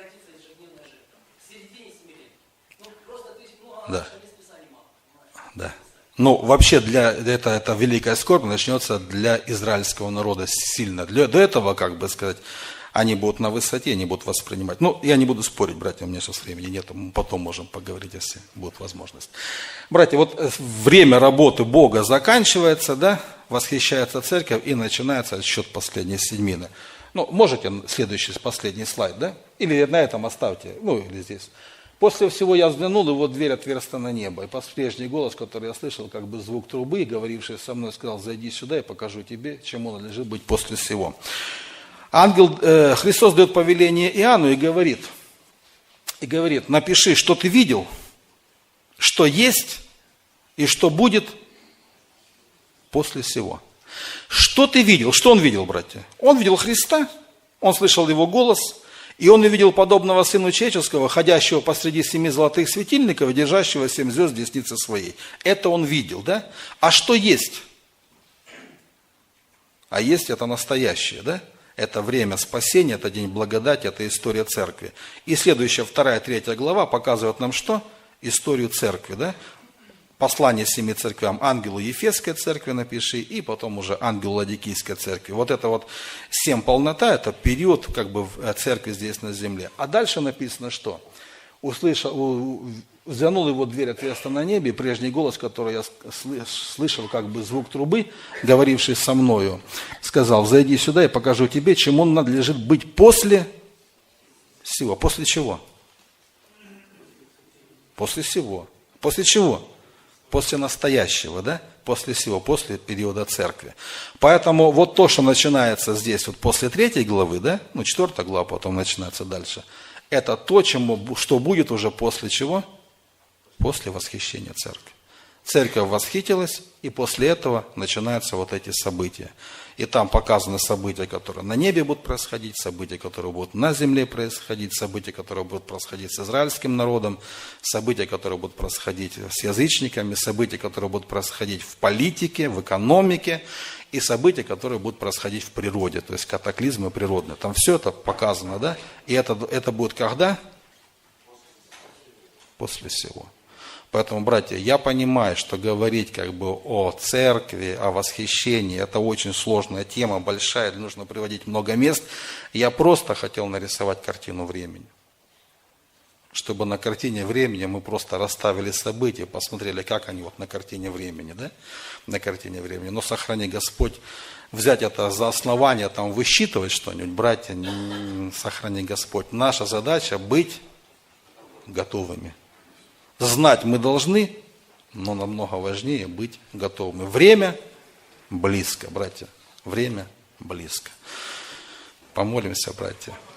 Да. Да. Ну, вообще, для, это, это великая скорбь начнется для израильского народа сильно. Для, до этого, как бы сказать, они будут на высоте, они будут воспринимать. Ну, я не буду спорить, братья, у меня сейчас времени нет, мы потом можем поговорить, если будет возможность. Братья, вот время работы Бога заканчивается, да, восхищается церковь, и начинается отсчет последней седьмины. Ну, можете следующий, последний слайд, да? Или на этом оставьте, ну, или здесь. После всего я взглянул, и вот дверь отверста на небо. И прежний голос, который я слышал, как бы звук трубы, говоривший со мной, сказал: зайди сюда, и покажу тебе, чему надлежит быть после всего. Ангел, э, Христос дает повеление Иоанну и говорит, и говорит, напиши, что ты видел, что есть и что будет после всего. Что ты видел? Что он видел, братья? Он видел Христа, он слышал его голос, и он увидел подобного Сыну Человеческого, ходящего посреди семи золотых светильников, держащего семь звезд в деснице своей. Это он видел, да? А что есть? А есть это настоящее, да? Это время спасения, это день благодати, это история церкви. И следующая, вторая, третья глава показывает нам что? Историю церкви, да? Послание семи церквям, ангелу Ефесской церкви напиши, и потом уже ангелу Ладикийской церкви. Вот это вот семь полнота, это период как бы церкви здесь на земле. А дальше написано что? Услышал, взглянул его дверь отверста на небе, и прежний голос, который я слышал, как бы звук трубы, говоривший со мною, сказал: зайди сюда, и покажу тебе, чему надлежит быть после всего. После чего? После всего. После чего? После настоящего, да? После всего, после периода церкви. Поэтому вот то, что начинается здесь, вот после третьей главы, да? Ну, четвертая глава потом начинается дальше. Это то, чему, что будет уже после чего? После восхищения церкви. Церковь восхитилась, и после этого начинаются вот эти события. И там показаны события, которые на небе будут происходить, события, которые будут на земле происходить, события, которые будут происходить с израильским народом, события, которые будут происходить с язычниками, события, которые будут происходить в политике, в экономике, и события, которые будут происходить в природе, то есть катаклизмы природные. Там все это показано, да? И это, это будет когда? После всего. Поэтому, братья, я понимаю, что говорить как бы о церкви, о восхищении, это очень сложная тема, большая, нужно приводить много мест. Я просто хотел нарисовать картину времени. Чтобы на картине времени мы просто расставили события, посмотрели, как они вот на картине времени, да? На картине времени. Но сохрани Господь, взять это за основание, там высчитывать что-нибудь, братья, сохрани Господь. Наша задача быть готовыми. Знать мы должны, но намного важнее быть готовыми. Время близко, братья. Время близко. Помолимся, братья.